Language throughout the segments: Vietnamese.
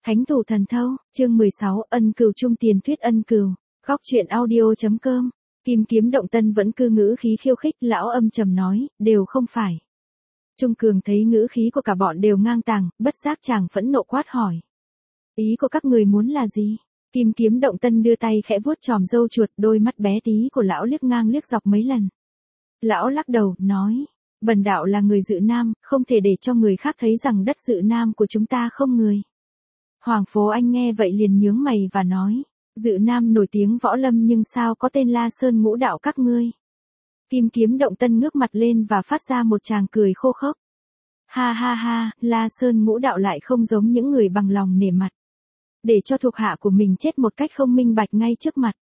Thánh thủ thần thâu, chương 16, ân cừu trung tiền thuyết ân cừu. Góc truyện audio.com. Kim Kiếm Động Tân vẫn cư ngữ khí khiêu khích, lão âm trầm nói, đều không phải. Trung Cường thấy ngữ khí của cả bọn đều ngang tàng, bất giác chàng phẫn nộ quát hỏi. Ý của các người muốn là gì? Kim Kiếm Động Tân đưa tay khẽ vuốt chòm râu chuột, đôi mắt bé tí của lão liếc ngang liếc dọc mấy lần. Lão lắc đầu, nói, bần đạo là người Dự Nam, không thể để cho người khác thấy rằng đất Dự Nam của chúng ta không người. Hoàng Phố Anh nghe vậy liền nhướng mày và nói, Dự Nam nổi tiếng võ lâm nhưng sao có tên La Sơn Ngũ Đạo các ngươi. Kim Kiếm Động Tân ngước mặt lên và phát ra một tràng cười khô khốc. Ha ha ha, La Sơn Ngũ Đạo lại không giống những người bằng lòng nể mặt. Để cho thuộc hạ của mình chết một cách không minh bạch ngay trước mặt.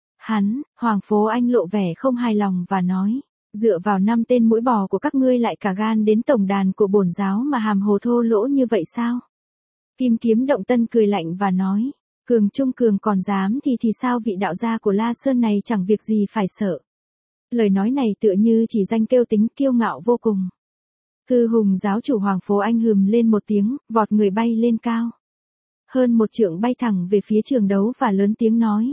Hoàng Phố Anh lộ vẻ không hài lòng và nói, dựa vào 5 tên mũi bò của các ngươi lại cả gan đến tổng đàn của bổn giáo mà hàm hồ thô lỗ như vậy sao? Kim Kiếm Động Tân cười lạnh và nói, Trung Cường còn dám thì sao vị đạo gia của La Sơn này chẳng việc gì phải sợ. Lời nói này tựa như chỉ danh kêu tính kiêu ngạo vô cùng. Hư hùng giáo chủ Hoàng Phố Anh hừm lên một tiếng, vọt người bay lên cao. Hơn 1 trượng bay thẳng về phía trường đấu và lớn tiếng nói.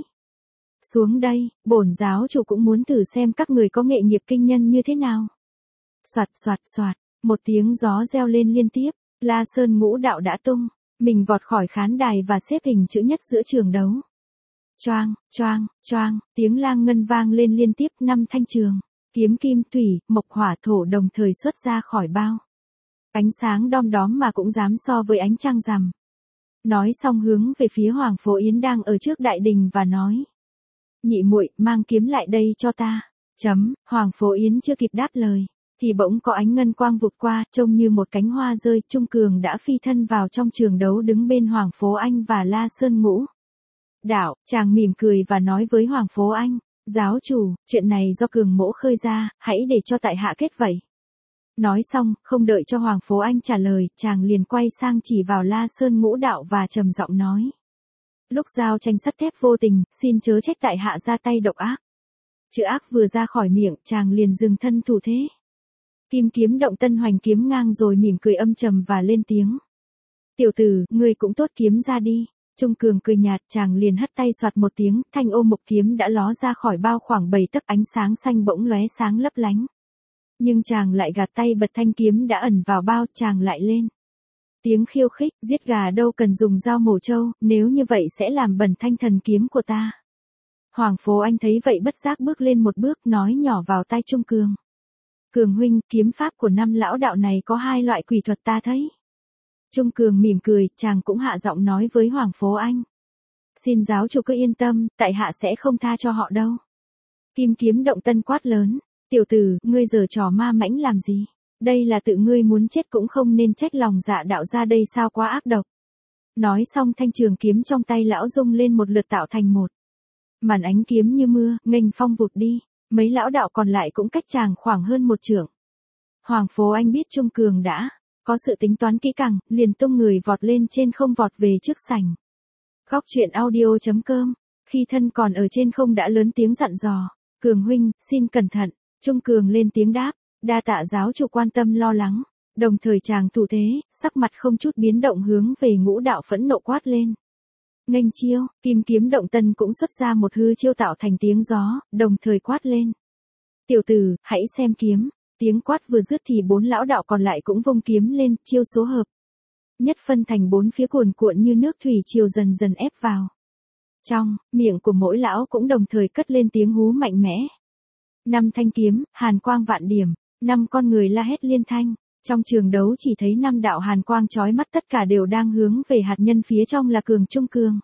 Xuống đây, bổn giáo chủ cũng muốn thử xem các người có nghệ nghiệp kinh nhân như thế nào. Soạt soạt soạt, một tiếng gió reo lên liên tiếp, La Sơn Ngũ Đạo đã tung, mình vọt khỏi khán đài và xếp hình chữ nhất giữa trường đấu. Choang, choang, choang, tiếng lang ngân vang lên liên tiếp 5 thanh trường, kiếm kim thủy, mộc hỏa thổ đồng thời xuất ra khỏi bao. Ánh sáng đom đóm mà cũng dám so với ánh trăng rằm. Nói xong hướng về phía Hoàng Phố Yến đang ở trước đại đình và nói. Nhị muội mang kiếm lại đây cho ta. Hoàng Phố Yến chưa kịp đáp lời, thì bỗng có ánh ngân quang vụt qua, trông như một cánh hoa rơi. Trung Cường đã phi thân vào trong trường đấu đứng bên Hoàng Phố Anh và La Sơn Ngũ Đạo. Chàng mỉm cười và nói với Hoàng Phố Anh, giáo chủ, chuyện này do Cường mỗ khơi ra, hãy để cho tại hạ kết vậy. Nói xong, không đợi cho Hoàng Phố Anh trả lời, chàng liền quay sang chỉ vào La Sơn Ngũ Đạo và trầm giọng nói. Lúc giao tranh sắt thép vô tình, xin chớ trách tại hạ ra tay độc ác. Chữ ác vừa ra khỏi miệng, chàng liền dừng thân thủ thế. Kim Kiếm Động Tân hoành kiếm ngang rồi mỉm cười âm trầm và lên tiếng. Tiểu tử, ngươi cũng tốt kiếm ra đi. Trung Cường cười nhạt, chàng liền hất tay soạt một tiếng, thanh ô mộc kiếm đã ló ra khỏi bao khoảng 7 tấc, ánh sáng xanh bỗng lóe sáng lấp lánh. Nhưng chàng lại gạt tay bật thanh kiếm đã ẩn vào bao, chàng lại lên. Tiếng khiêu khích, giết gà đâu cần dùng dao mổ trâu, nếu như vậy sẽ làm bẩn thanh thần kiếm của ta. Hoàng Phố Anh thấy vậy bất giác bước lên một bước, nói nhỏ vào tai Trung Cường. Cường huynh, kiếm pháp của 5 lão đạo này có 2 loại quỷ thuật ta thấy. Trung Cường mỉm cười, chàng cũng hạ giọng nói với Hoàng Phố Anh. Xin giáo chủ cứ yên tâm, tại hạ sẽ không tha cho họ đâu. Kim Kiếm Động Tân quát lớn. Tiểu tử, ngươi giở trò ma mãnh làm gì? Đây là tự ngươi muốn chết cũng không nên trách lòng dạ đạo ra đây sao quá ác độc. Nói xong thanh trường kiếm trong tay lão rung lên một lượt tạo thành một màn ánh kiếm như mưa, nghênh phong vụt đi. Mấy lão đạo còn lại cũng cách chàng khoảng hơn 1 trượng. Hoàng Phố Anh biết Trung Cường đã có sự tính toán kỹ càng, liền tung người vọt lên trên không vọt về trước sảnh. Góc truyện audio.com. Khi thân còn ở trên không đã lớn tiếng dặn dò. Cường huynh, xin cẩn thận. Trung Cường lên tiếng đáp. Đa tạ giáo chủ quan tâm lo lắng. Đồng thời chàng thủ thế, sắc mặt không chút biến động hướng về Ngũ Đạo phẫn nộ quát lên. Nghênh chiêu, Kim Kiếm Động Tân cũng xuất ra một hư chiêu tạo thành tiếng gió, đồng thời quát lên. Tiểu tử, hãy xem kiếm. Tiếng quát vừa dứt thì 4 lão đạo còn lại cũng vung kiếm lên, chiêu số hợp nhất phân thành 4 phía cuồn cuộn như nước thủy triều dần dần ép vào. Trong miệng của mỗi lão cũng đồng thời cất lên tiếng hú mạnh mẽ. 5 thanh kiếm, hàn quang vạn điểm, 5 con người la hét liên thanh. Trong trường đấu chỉ thấy 5 đạo hàn quang chói mắt, tất cả đều đang hướng về hạt nhân phía trong là Trung Cường.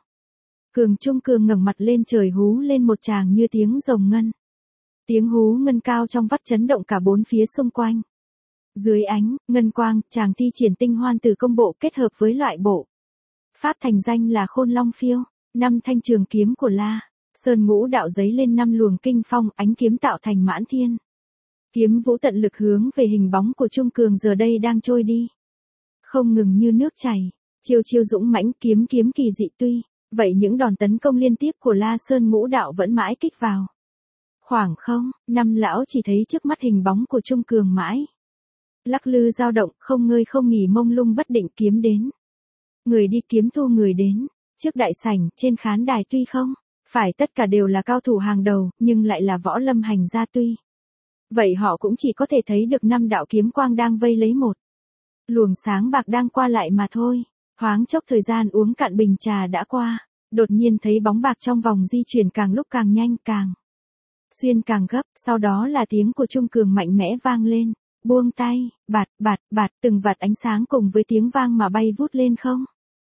Trung Cường ngẩng mặt lên trời hú lên một tràng như tiếng rồng ngân. Tiếng hú ngân cao trong vắt chấn động cả 4 phía xung quanh. Dưới ánh ngân quang, chàng thi triển tinh hoan tử công bộ kết hợp với loại bộ pháp thành danh là Khôn Long Phiêu. 5 thanh trường kiếm của La Sơn Ngũ Đạo giấy lên 5 luồng kinh phong, ánh kiếm tạo thành mãn thiên. Kiếm vũ tận lực hướng về hình bóng của Trung Cường giờ đây đang trôi đi. Không ngừng như nước chảy, chiêu chiêu dũng mãnh, kiếm kỳ dị tuy. Vậy những đòn tấn công liên tiếp của La Sơn Ngũ Đạo vẫn mãi kích vào. Khoảng không, 5 lão chỉ thấy trước mắt hình bóng của Trung Cường mãi lắc lư dao động, không ngơi không nghỉ, mông lung bất định, kiếm đến Người đi kiếm thu người đến. Trước đại sảnh, trên khán đài tuy không phải tất cả đều là cao thủ hàng đầu, nhưng lại là võ lâm hành gia tuy. Vậy họ cũng chỉ có thể thấy được 5 đạo kiếm quang đang vây lấy một luồng sáng bạc đang qua lại mà thôi. Thoáng chốc thời gian uống cạn bình trà đã qua, đột nhiên thấy bóng bạc trong vòng di chuyển càng lúc càng nhanh, càng xuyên càng gấp, sau đó là tiếng của Trung Cường mạnh mẽ vang lên, buông tay, bạt bạt bạt, từng vạt ánh sáng cùng với tiếng vang mà bay vút lên không.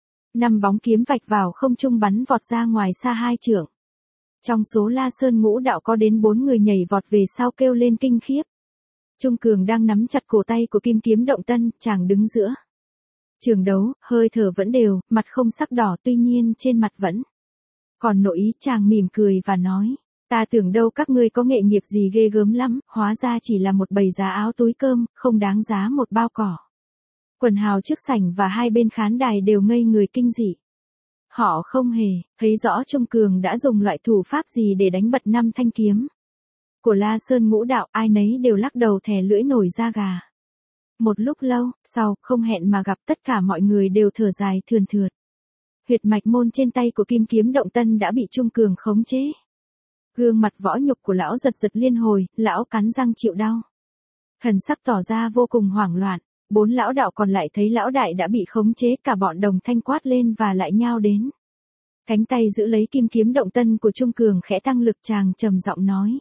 5 bóng kiếm vạch vào không trung bắn vọt ra ngoài xa 2 trượng. Trong số La Sơn Ngũ Đạo có đến 4 người nhảy vọt về sau kêu lên kinh khiếp. Trung Cường đang nắm chặt cổ tay của Kim Kiếm Động Tân, chàng đứng giữa trường đấu, hơi thở vẫn đều, mặt không sắc đỏ, tuy nhiên trên mặt vẫn còn nội ý. Chàng mỉm cười và nói, ta tưởng đâu các ngươi có nghệ nghiệp gì ghê gớm lắm, hóa ra chỉ là một bầy giá áo túi cơm, không đáng giá một bao cỏ. Quần hào trước sảnh và hai bên khán đài đều ngây người kinh dị. Họ không hề thấy rõ Trung Cường đã dùng loại thủ pháp gì để đánh bật 5 thanh kiếm của La Sơn Ngũ Đạo, ai nấy đều lắc đầu thè lưỡi nổi da gà. Một lúc lâu, sau, không hẹn mà gặp, tất cả mọi người đều thở dài thườn thượt. Huyệt mạch môn trên tay của Kim Kiếm Động Tân đã bị Trung Cường khống chế. Gương mặt võ nhục của lão giật giật liên hồi, lão cắn răng chịu đau. Thần sắc tỏ ra vô cùng hoảng loạn. 4 lão đạo còn lại thấy lão đại đã bị khống chế, cả bọn đồng thanh quát lên và lại nhao đến. Cánh tay giữ lấy Kim Kiếm Động Tân của Trung Cường khẽ tăng lực, chàng trầm giọng nói.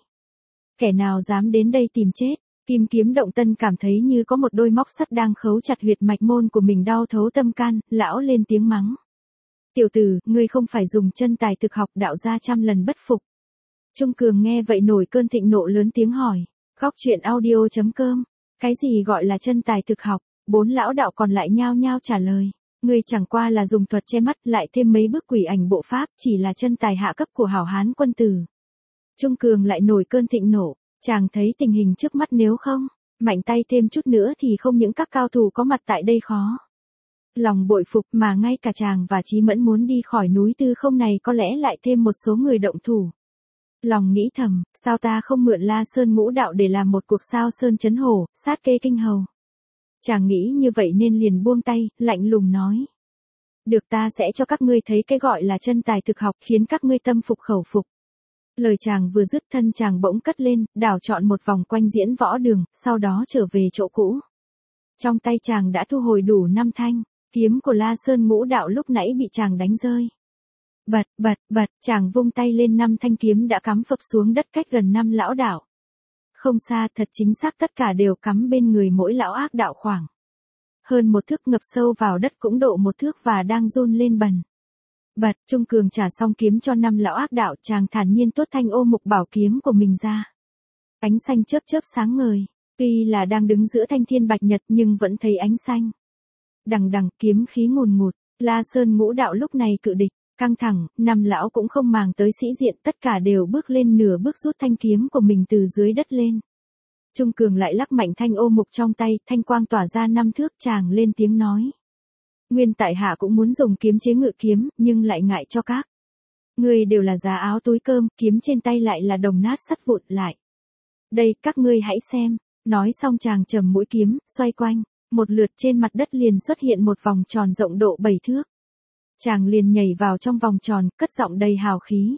Kẻ nào dám đến đây tìm chết. Kim Kiếm Động Tân cảm thấy như có một đôi móc sắt đang khấu chặt huyệt mạch môn của mình, đau thấu tâm can, lão lên tiếng mắng. Tiểu tử, ngươi không phải dùng chân tài thực học, đạo gia trăm lần bất phục. Trung Cường nghe vậy nổi cơn thịnh nộ, lớn tiếng hỏi. Góc truyện audio.com. Cái gì gọi là chân tài thực học? 4 lão đạo còn lại nhao nhao trả lời. Ngươi chẳng qua là dùng thuật che mắt, lại thêm mấy bước quỷ ảnh bộ pháp, chỉ là chân tài hạ cấp của hảo hán quân tử. Trung Cường lại nổi cơn thịnh nộ. Chàng thấy tình hình trước mắt nếu không mạnh tay thêm chút nữa thì không những các cao thủ có mặt tại đây khó lòng bội phục, mà ngay cả chàng và Chí Mẫn muốn đi khỏi núi Tư Không này có lẽ lại thêm một số người động thủ. Lòng nghĩ thầm, sao ta không mượn La Sơn Ngũ Đạo để làm một cuộc sao sơn chấn hổ, sát kê kinh hầu. Chàng nghĩ như vậy nên liền buông tay, lạnh lùng nói. Được, ta sẽ cho các ngươi thấy cái gọi là chân tài thực học, khiến các ngươi tâm phục khẩu phục. Lời chàng vừa dứt, thân chàng bỗng cất lên, đảo trọn một vòng quanh diễn võ đường, sau đó trở về chỗ cũ. Trong tay chàng đã thu hồi đủ 5 thanh kiếm của La Sơn Ngũ Đạo lúc nãy bị chàng đánh rơi. Bật bật bật, chàng vung tay lên, 5 thanh kiếm đã cắm phập xuống đất cách gần 5 lão đạo. Không xa, thật chính xác, tất cả đều cắm bên người mỗi lão ác đạo khoảng hơn 1 thước, ngập sâu vào đất cũng độ 1 thước và đang run lên bần bật. Trung Cường trả xong kiếm cho 5 lão ác đạo, chàng thản nhiên tuốt thanh ô mục bảo kiếm của mình ra. Ánh xanh chớp chớp sáng ngời, tuy là đang đứng giữa thanh thiên bạch nhật nhưng vẫn thấy ánh xanh đằng đằng, kiếm khí ngùn ngụt. La Sơn Ngũ Đạo lúc này cự địch căng thẳng, 5 lão cũng không màng tới sĩ diện, tất cả đều bước lên nửa bước, rút thanh kiếm của mình từ dưới đất lên. Trung Cường lại lắc mạnh thanh ô mục trong tay, thanh quang tỏa ra 5 thước, chàng lên tiếng nói. Nguyên tại hạ cũng muốn dùng kiếm chế ngự kiếm, nhưng lại ngại cho các ngươi đều là giá áo túi cơm, kiếm trên tay lại là đồng nát sắt vụn lại. Đây, các ngươi hãy xem. Nói xong chàng trầm mũi kiếm, xoay quanh một lượt, trên mặt đất liền xuất hiện một vòng tròn rộng độ 7 thước. Chàng liền nhảy vào trong vòng tròn, cất giọng đầy hào khí.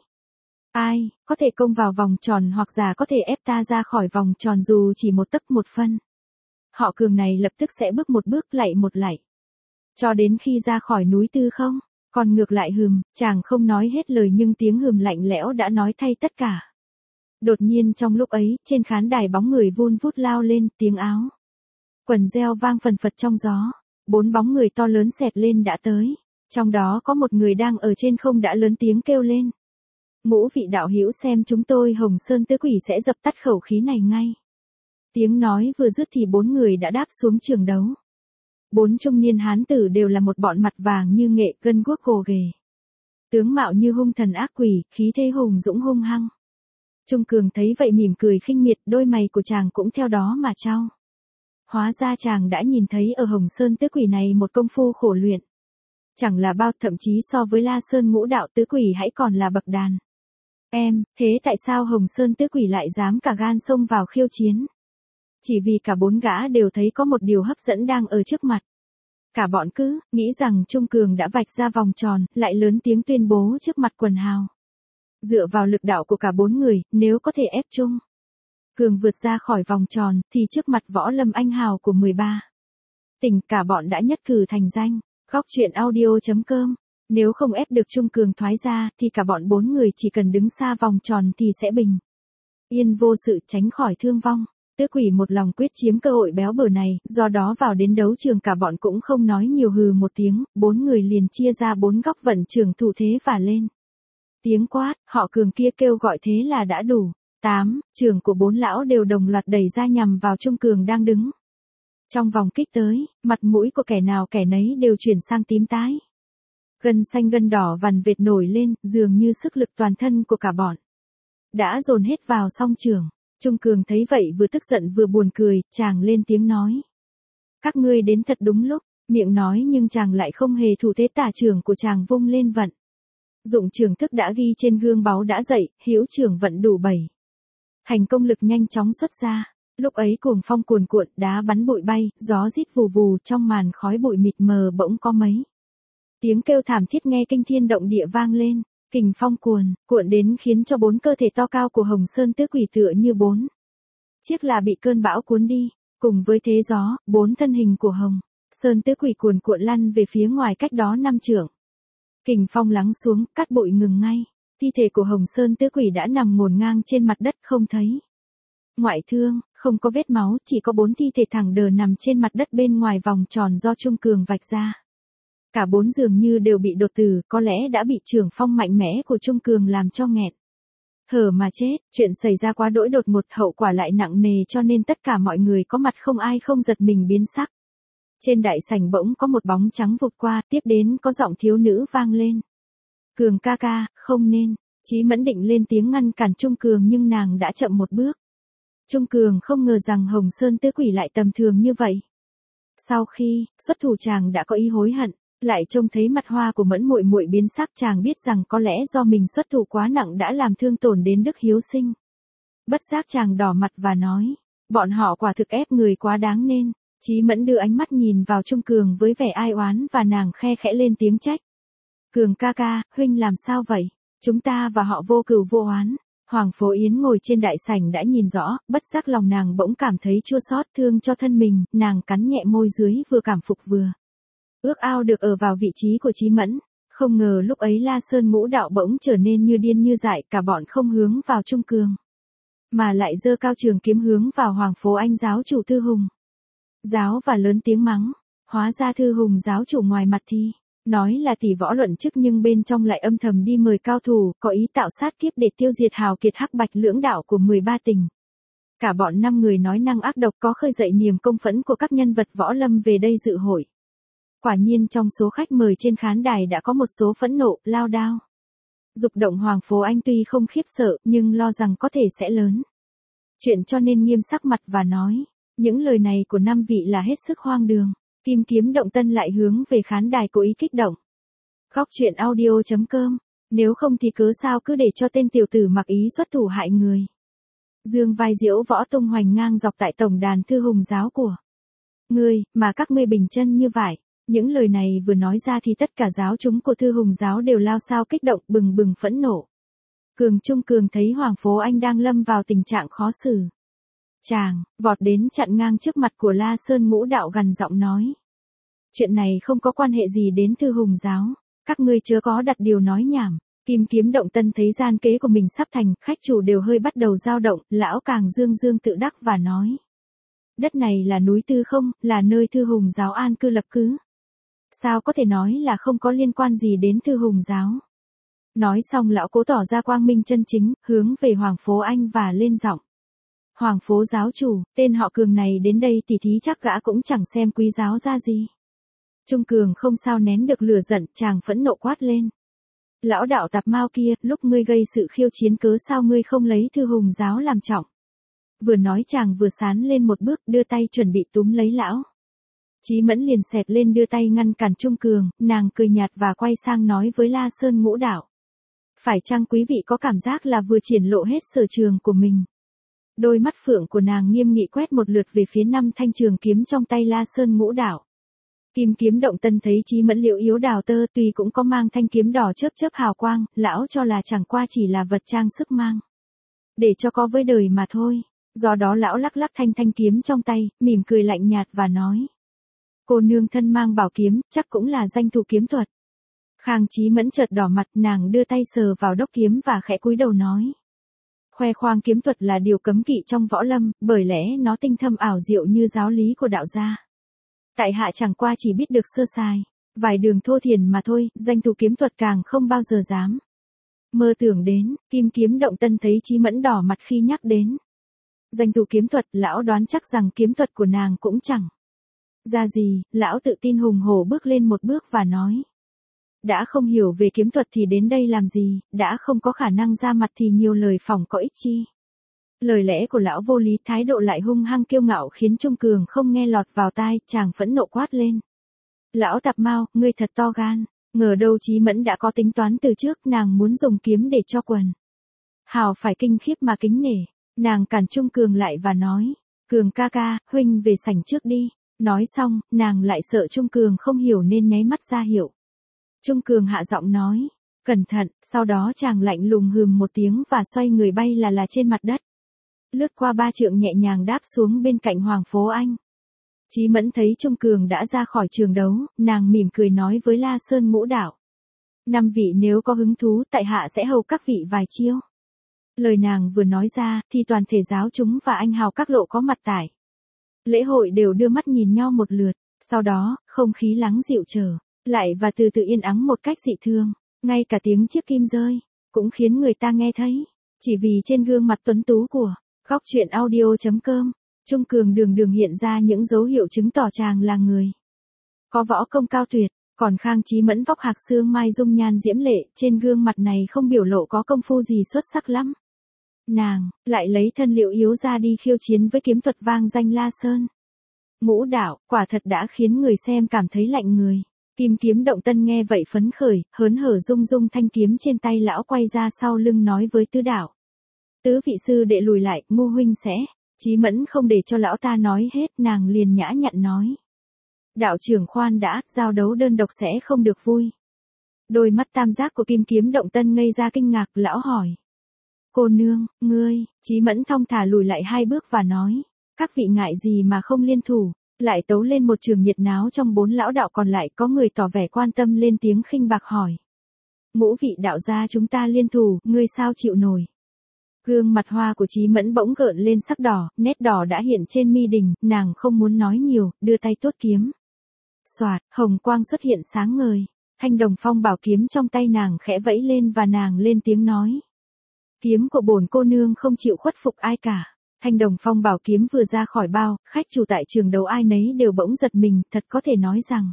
Ai có thể công vào vòng tròn hoặc giả có thể ép ta ra khỏi vòng tròn dù chỉ 1 tấc 1 phân. Họ Cường này lập tức sẽ bước 1 bước, lạy 1 lạy, cho đến khi ra khỏi núi Tư Không. Còn ngược lại chàng không nói hết lời nhưng tiếng lạnh lẽo đã nói thay tất cả. Đột nhiên trong lúc ấy, trên khán đài bóng người vun vút lao lên, tiếng áo quần reo vang phần phật trong gió. 4 bóng người to lớn xẹt lên đã tới. Trong đó có một người đang ở trên không đã lớn tiếng kêu lên. Ngũ vị đạo hữu, xem chúng tôi Hồng Sơn Tứ Quỷ sẽ dập tắt khẩu khí này ngay. Tiếng nói vừa dứt thì 4 người đã đáp xuống trường đấu. 4 trung niên hán tử đều là một bọn mặt vàng như nghệ, gân guốc gồ ghề. Tướng mạo như hung thần ác quỷ, khí thế hùng dũng hung hăng. Trung Cường thấy vậy mỉm cười khinh miệt, đôi mày của chàng cũng theo đó mà chau. Hóa ra chàng đã nhìn thấy ở Hồng Sơn Tứ Quỷ này một công phu khổ luyện. Chẳng là bao, thậm chí so với La Sơn Ngũ Đạo Tứ Quỷ hãy còn là bậc đàn. Thế tại sao Hồng Sơn Tứ Quỷ lại dám cả gan xông vào khiêu chiến? Chỉ vì cả 4 gã đều thấy có một điều hấp dẫn đang ở trước mặt. Cả bọn cứ nghĩ rằng Trung Cường đã vạch ra vòng tròn, lại lớn tiếng tuyên bố trước mặt quần hào. Dựa vào lực đạo của cả 4 người, nếu có thể ép Trung Cường vượt ra khỏi vòng tròn, thì trước mặt võ lâm anh hào của 13 tỉnh cả bọn đã nhất cử thành danh. Góc truyện audio.com. Nếu không ép được Trung Cường thoái ra, thì cả bọn 4 người chỉ cần đứng xa vòng tròn thì sẽ bình yên vô sự, tránh khỏi thương vong. Tứ quỷ một lòng quyết chiếm cơ hội béo bở này, do đó vào đến đấu trường cả bọn cũng không nói nhiều, hừ một tiếng, 4 người liền chia ra 4 góc vận trường thủ thế và lên tiếng quát, họ Cường kia kêu gọi thế là đã đủ. 8 trường của 4 lão đều đồng loạt đẩy ra nhằm vào Trung Cường đang đứng trong vòng kích tới, mặt mũi của kẻ nào kẻ nấy đều chuyển sang tím tái. Gân xanh gân đỏ vằn vệt nổi lên, dường như sức lực toàn thân của cả bọn đã dồn hết vào song trường. Trung Cường thấy vậy vừa tức giận vừa buồn cười, chàng lên tiếng nói. Các ngươi đến thật đúng lúc, miệng nói nhưng chàng lại không hề thủ thế, tả trường của chàng vung lên vận. Dụng trường thức đã ghi trên gương báu đã dậy, hữu trường vận đủ 7. Hành công lực nhanh chóng xuất ra. Lúc ấy cuồng phong cuồn cuộn, đá bắn bụi bay, gió rít vù vù, trong màn khói bụi mịt mờ bỗng có mấy tiếng kêu thảm thiết nghe kinh thiên động địa vang lên. Kình phong cuộn đến khiến cho 4 cơ thể to cao của Hồng Sơn Tứ Quỷ tựa như 4 chiếc là bị cơn bão cuốn đi. Cùng với thế gió, 4 thân hình của Hồng Sơn Tứ Quỷ cuồn lăn về phía ngoài cách đó 5 trượng. Kình phong lắng xuống, cát bụi ngừng ngay. Thi thể của Hồng Sơn Tứ Quỷ đã nằm ngổn ngang trên mặt đất, không thấy ngoại thương, không có vết máu, chỉ có 4 thi thể thẳng đờ nằm trên mặt đất bên ngoài vòng tròn do Trung Cường vạch ra. Cả 4 dường như đều bị đột tử, có lẽ đã bị trường phong mạnh mẽ của Trung Cường làm cho nghẹt thở mà chết. Chuyện xảy ra quá đỗi đột ngột, hậu quả lại nặng nề, cho nên tất cả mọi người có mặt không ai không giật mình biến sắc. Trên đại sảnh bỗng có một bóng trắng vụt qua, tiếp đến có giọng thiếu nữ vang lên. Cường ca ca, không nên. Chí Mẫn định lên tiếng ngăn cản Trung Cường nhưng nàng đã chậm một bước. Trung Cường không ngờ rằng Hồng Sơn Tứ Quỷ lại tầm thường như vậy. Sau khi xuất thủ chàng đã có ý hối hận, lại trông thấy mặt hoa của Mẫn muội muội biến sắc, chàng biết rằng có lẽ do mình xuất thủ quá nặng đã làm thương tổn đến đức hiếu sinh. Bất giác chàng đỏ mặt và nói, bọn họ quả thực ép người quá đáng nên. Chí Mẫn đưa ánh mắt nhìn vào Trung Cường với vẻ ai oán và nàng khe khẽ lên tiếng trách. Cường ca ca, huynh làm sao vậy? Chúng ta và họ vô cừu vô oán. Hoàng Phố Yến ngồi trên đại sảnh đã nhìn rõ, bất giác lòng nàng bỗng cảm thấy chua xót thương cho thân mình, nàng cắn nhẹ môi dưới vừa cảm phục vừa ước ao được ở vào vị trí của Chí Mẫn. Không ngờ lúc ấy La Sơn Ngũ Đạo bỗng trở nên như điên như dại, cả bọn không hướng vào Trung Cường, mà lại giơ cao trường kiếm hướng vào Hoàng Phố Anh giáo chủ Thư Hùng giáo và lớn tiếng mắng. Hóa ra Thư Hùng giáo chủ ngoài mặt thì nói là tỷ võ luận chức nhưng bên trong lại âm thầm đi mời cao thủ, có ý tạo sát kiếp để tiêu diệt hào kiệt Hắc Bạch lưỡng đạo của 13 tỉnh. Cả bọn 5 người nói năng ác độc có khơi dậy niềm công phẫn của các nhân vật võ lâm về đây dự hội. Quả nhiên trong số khách mời trên khán đài đã có một số phẫn nộ, lao đao dục động. Hoàng Phố Anh tuy không khiếp sợ nhưng lo rằng có thể sẽ lớn chuyện, cho nên nghiêm sắc mặt và nói, những lời này của 5 vị là hết sức hoang đường. Kim Kiếm Động Tân lại hướng về khán đài cố ý kích động. Góc truyện audio.com. Nếu không thì cớ sao cứ để cho tên tiểu tử mặc ý xuất thủ hại người. Dương vai diễu võ tung hoành ngang dọc tại tổng đàn Thư Hùng giáo của ngươi, mà các ngươi bình chân như vậy. Những lời này vừa nói ra thì tất cả giáo chúng của Thư Hùng giáo đều lao sao kích động, bừng bừng phẫn nộ. Trung Cường thấy Hoàng Phố Anh đang lâm vào tình trạng khó xử. Chàng vọt đến chặn ngang trước mặt của La Sơn Ngũ Đạo, gằn giọng nói. Chuyện này không có quan hệ gì đến Thư Hùng giáo. Các ngươi chớ có đặt điều nói nhảm. Kim Kiếm Động Tân thấy gian kế của mình sắp thành, khách chủ đều hơi bắt đầu dao động, lão càng dương dương tự đắc và nói. Đất này là núi Tư Không, là nơi Thư Hùng giáo an cư lập cứ. Sao có thể nói là không có liên quan gì đến Thư Hùng giáo. Nói xong lão cố tỏ ra quang minh chân chính, hướng về Hoàng Phố Anh và lên giọng. Hoàng Phố giáo chủ, tên họ Cường này đến đây tỉ thí chắc gã cũng chẳng xem quý giáo ra gì. Trung Cường không sao nén được lửa giận, chàng phẫn nộ quát lên. Lão đạo tạp mao kia, lúc ngươi gây sự khiêu chiến cớ sao ngươi không lấy Thư Hùng giáo làm trọng. Vừa nói chàng vừa sán lên một bước, đưa tay chuẩn bị túm lấy lão. Chí Mẫn liền xẹt lên đưa tay ngăn cản Trung Cường, nàng cười nhạt và quay sang nói với La Sơn Ngũ Đạo. Phải chăng quý vị có cảm giác là vừa triển lộ hết sở trường của mình? Đôi mắt phượng của nàng nghiêm nghị quét một lượt về phía 5 thanh trường kiếm trong tay La Sơn Ngũ Đạo. Kim kiếm động tân thấy Chí Mẫn liễu yếu đào tơ, tuy cũng có mang thanh kiếm đỏ chớp chớp hào quang, lão cho là chẳng qua chỉ là vật trang sức mang. Để cho có với đời mà thôi. Do đó lão lắc lắc thanh kiếm trong tay, mỉm cười lạnh nhạt và nói. Cô nương thân mang bảo kiếm, chắc cũng là danh thủ kiếm thuật. Khang Chí Mẫn chợt đỏ mặt, nàng đưa tay sờ vào đốc kiếm và khẽ cúi đầu nói. Khoe khoang kiếm thuật là điều cấm kỵ trong võ lâm, bởi lẽ nó tinh thâm ảo diệu như giáo lý của đạo gia. Tại hạ chẳng qua chỉ biết được sơ sài, vài đường thô thiển mà thôi, danh thủ kiếm thuật càng không bao giờ dám mơ tưởng đến. Kim kiếm động tân thấy Chí Mẫn đỏ mặt khi nhắc đến danh thủ kiếm thuật, lão đoán chắc rằng kiếm thuật của nàng cũng chẳng ra gì, lão tự tin hùng hổ bước lên một bước và nói. Đã không hiểu về kiếm thuật thì đến đây làm gì, đã không có khả năng ra mặt thì nhiều lời phỏng có ích chi. Lời lẽ của lão vô lý, thái độ lại hung hăng kiêu ngạo khiến Trung Cường không nghe lọt vào tai, chàng phẫn nộ quát lên. Lão tạp mao, ngươi thật to gan, ngờ đâu Chí Mẫn đã có tính toán từ trước, nàng muốn dùng kiếm để cho quần hào phải kinh khiếp mà kính nể. Nàng cản Trung Cường lại và nói, Cường ca ca, huynh về sảnh trước đi. Nói xong, nàng lại sợ Trung Cường không hiểu nên nháy mắt ra hiệu. Trung Cường hạ giọng nói, cẩn thận, sau đó chàng lạnh lùng hừm một tiếng và xoay người bay là trên mặt đất. Lướt qua 3 trượng nhẹ nhàng đáp xuống bên cạnh Hoàng Phố Anh. Chí Mẫn thấy Trung Cường đã ra khỏi trường đấu, nàng mỉm cười nói với La Sơn Ngũ Đạo. 5 vị nếu có hứng thú, tại hạ sẽ hầu các vị vài chiêu. Lời nàng vừa nói ra, thì toàn thể giáo chúng và anh hào các lộ có mặt tại lễ hội đều đưa mắt nhìn nhau một lượt, sau đó, không khí lắng dịu trở lại và từ từ yên ắng một cách dị thường, ngay cả tiếng chiếc kim rơi cũng khiến người ta nghe thấy, chỉ vì trên gương mặt tuấn tú của Góc Truyện Audio.com, Trung Cường đường hiện ra những dấu hiệu chứng tỏ chàng là người có võ công cao tuyệt, còn Khang Chí Mẫn vóc hạc xương mai dung nhan diễm lệ, trên gương mặt này không biểu lộ có công phu gì xuất sắc lắm. Nàng lại lấy thân liệu yếu ra đi khiêu chiến với kiếm thuật vang danh La Sơn Ngũ Đạo, quả thật đã khiến người xem cảm thấy lạnh người. Kim kiếm động tân nghe vậy phấn khởi, hớn hở rung rung thanh kiếm trên tay, lão quay ra sau lưng nói với Tứ Đạo. Tứ vị sư đệ lùi lại, Ngô huynh sẽ. Chí Mẫn không để cho lão ta nói hết, nàng liền nhã nhặn nói. Đạo trưởng khoan đã, giao đấu đơn độc sẽ không được vui. Đôi mắt tam giác của kim kiếm động tân ngây ra kinh ngạc, lão hỏi. Cô nương, ngươi, Chí Mẫn thong thả lùi lại 2 bước và nói. Các vị ngại gì mà không liên thủ, lại tấu lên một trường nhiệt náo trong 4 lão đạo còn lại, có người tỏ vẻ quan tâm lên tiếng khinh bạc hỏi. Ngũ vị đạo gia chúng ta liên thủ, ngươi sao chịu nổi? Gương mặt hoa của Chí Mẫn bỗng gợn lên sắc đỏ, nét đỏ đã hiện trên mi đình, nàng không muốn nói nhiều, đưa tay tuốt kiếm. Xoạt, hồng quang xuất hiện sáng ngời, thanh đồng phong bảo kiếm trong tay nàng khẽ vẫy lên và nàng lên tiếng nói. Kiếm của bổn cô nương không chịu khuất phục ai cả. Thanh đồng phong bảo kiếm vừa ra khỏi bao, khách chủ tại trường đấu ai nấy đều bỗng giật mình, thật có thể nói rằng.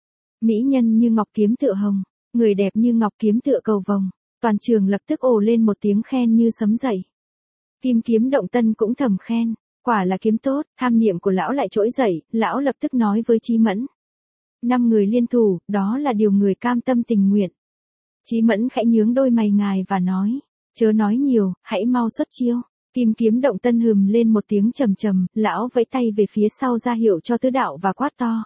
Mỹ nhân như ngọc kiếm tựa hồng, người đẹp như ngọc kiếm tựa cầu vồng, toàn trường lập tức ồ lên một tiếng khen như sấm dậy. Kim kiếm động tân cũng thầm khen, quả là kiếm tốt, tham niệm của lão lại trỗi dậy, lão lập tức nói với Chí Mẫn. 5 người liên thủ, đó là điều người cam tâm tình nguyện. Chí Mẫn khẽ nhướng đôi mày ngài và nói, chớ nói nhiều, hãy mau xuất chiêu. Kim kiếm động tân hừm lên một tiếng trầm trầm, lão vẫy tay về phía sau ra hiệu cho Tứ Đạo và quát to.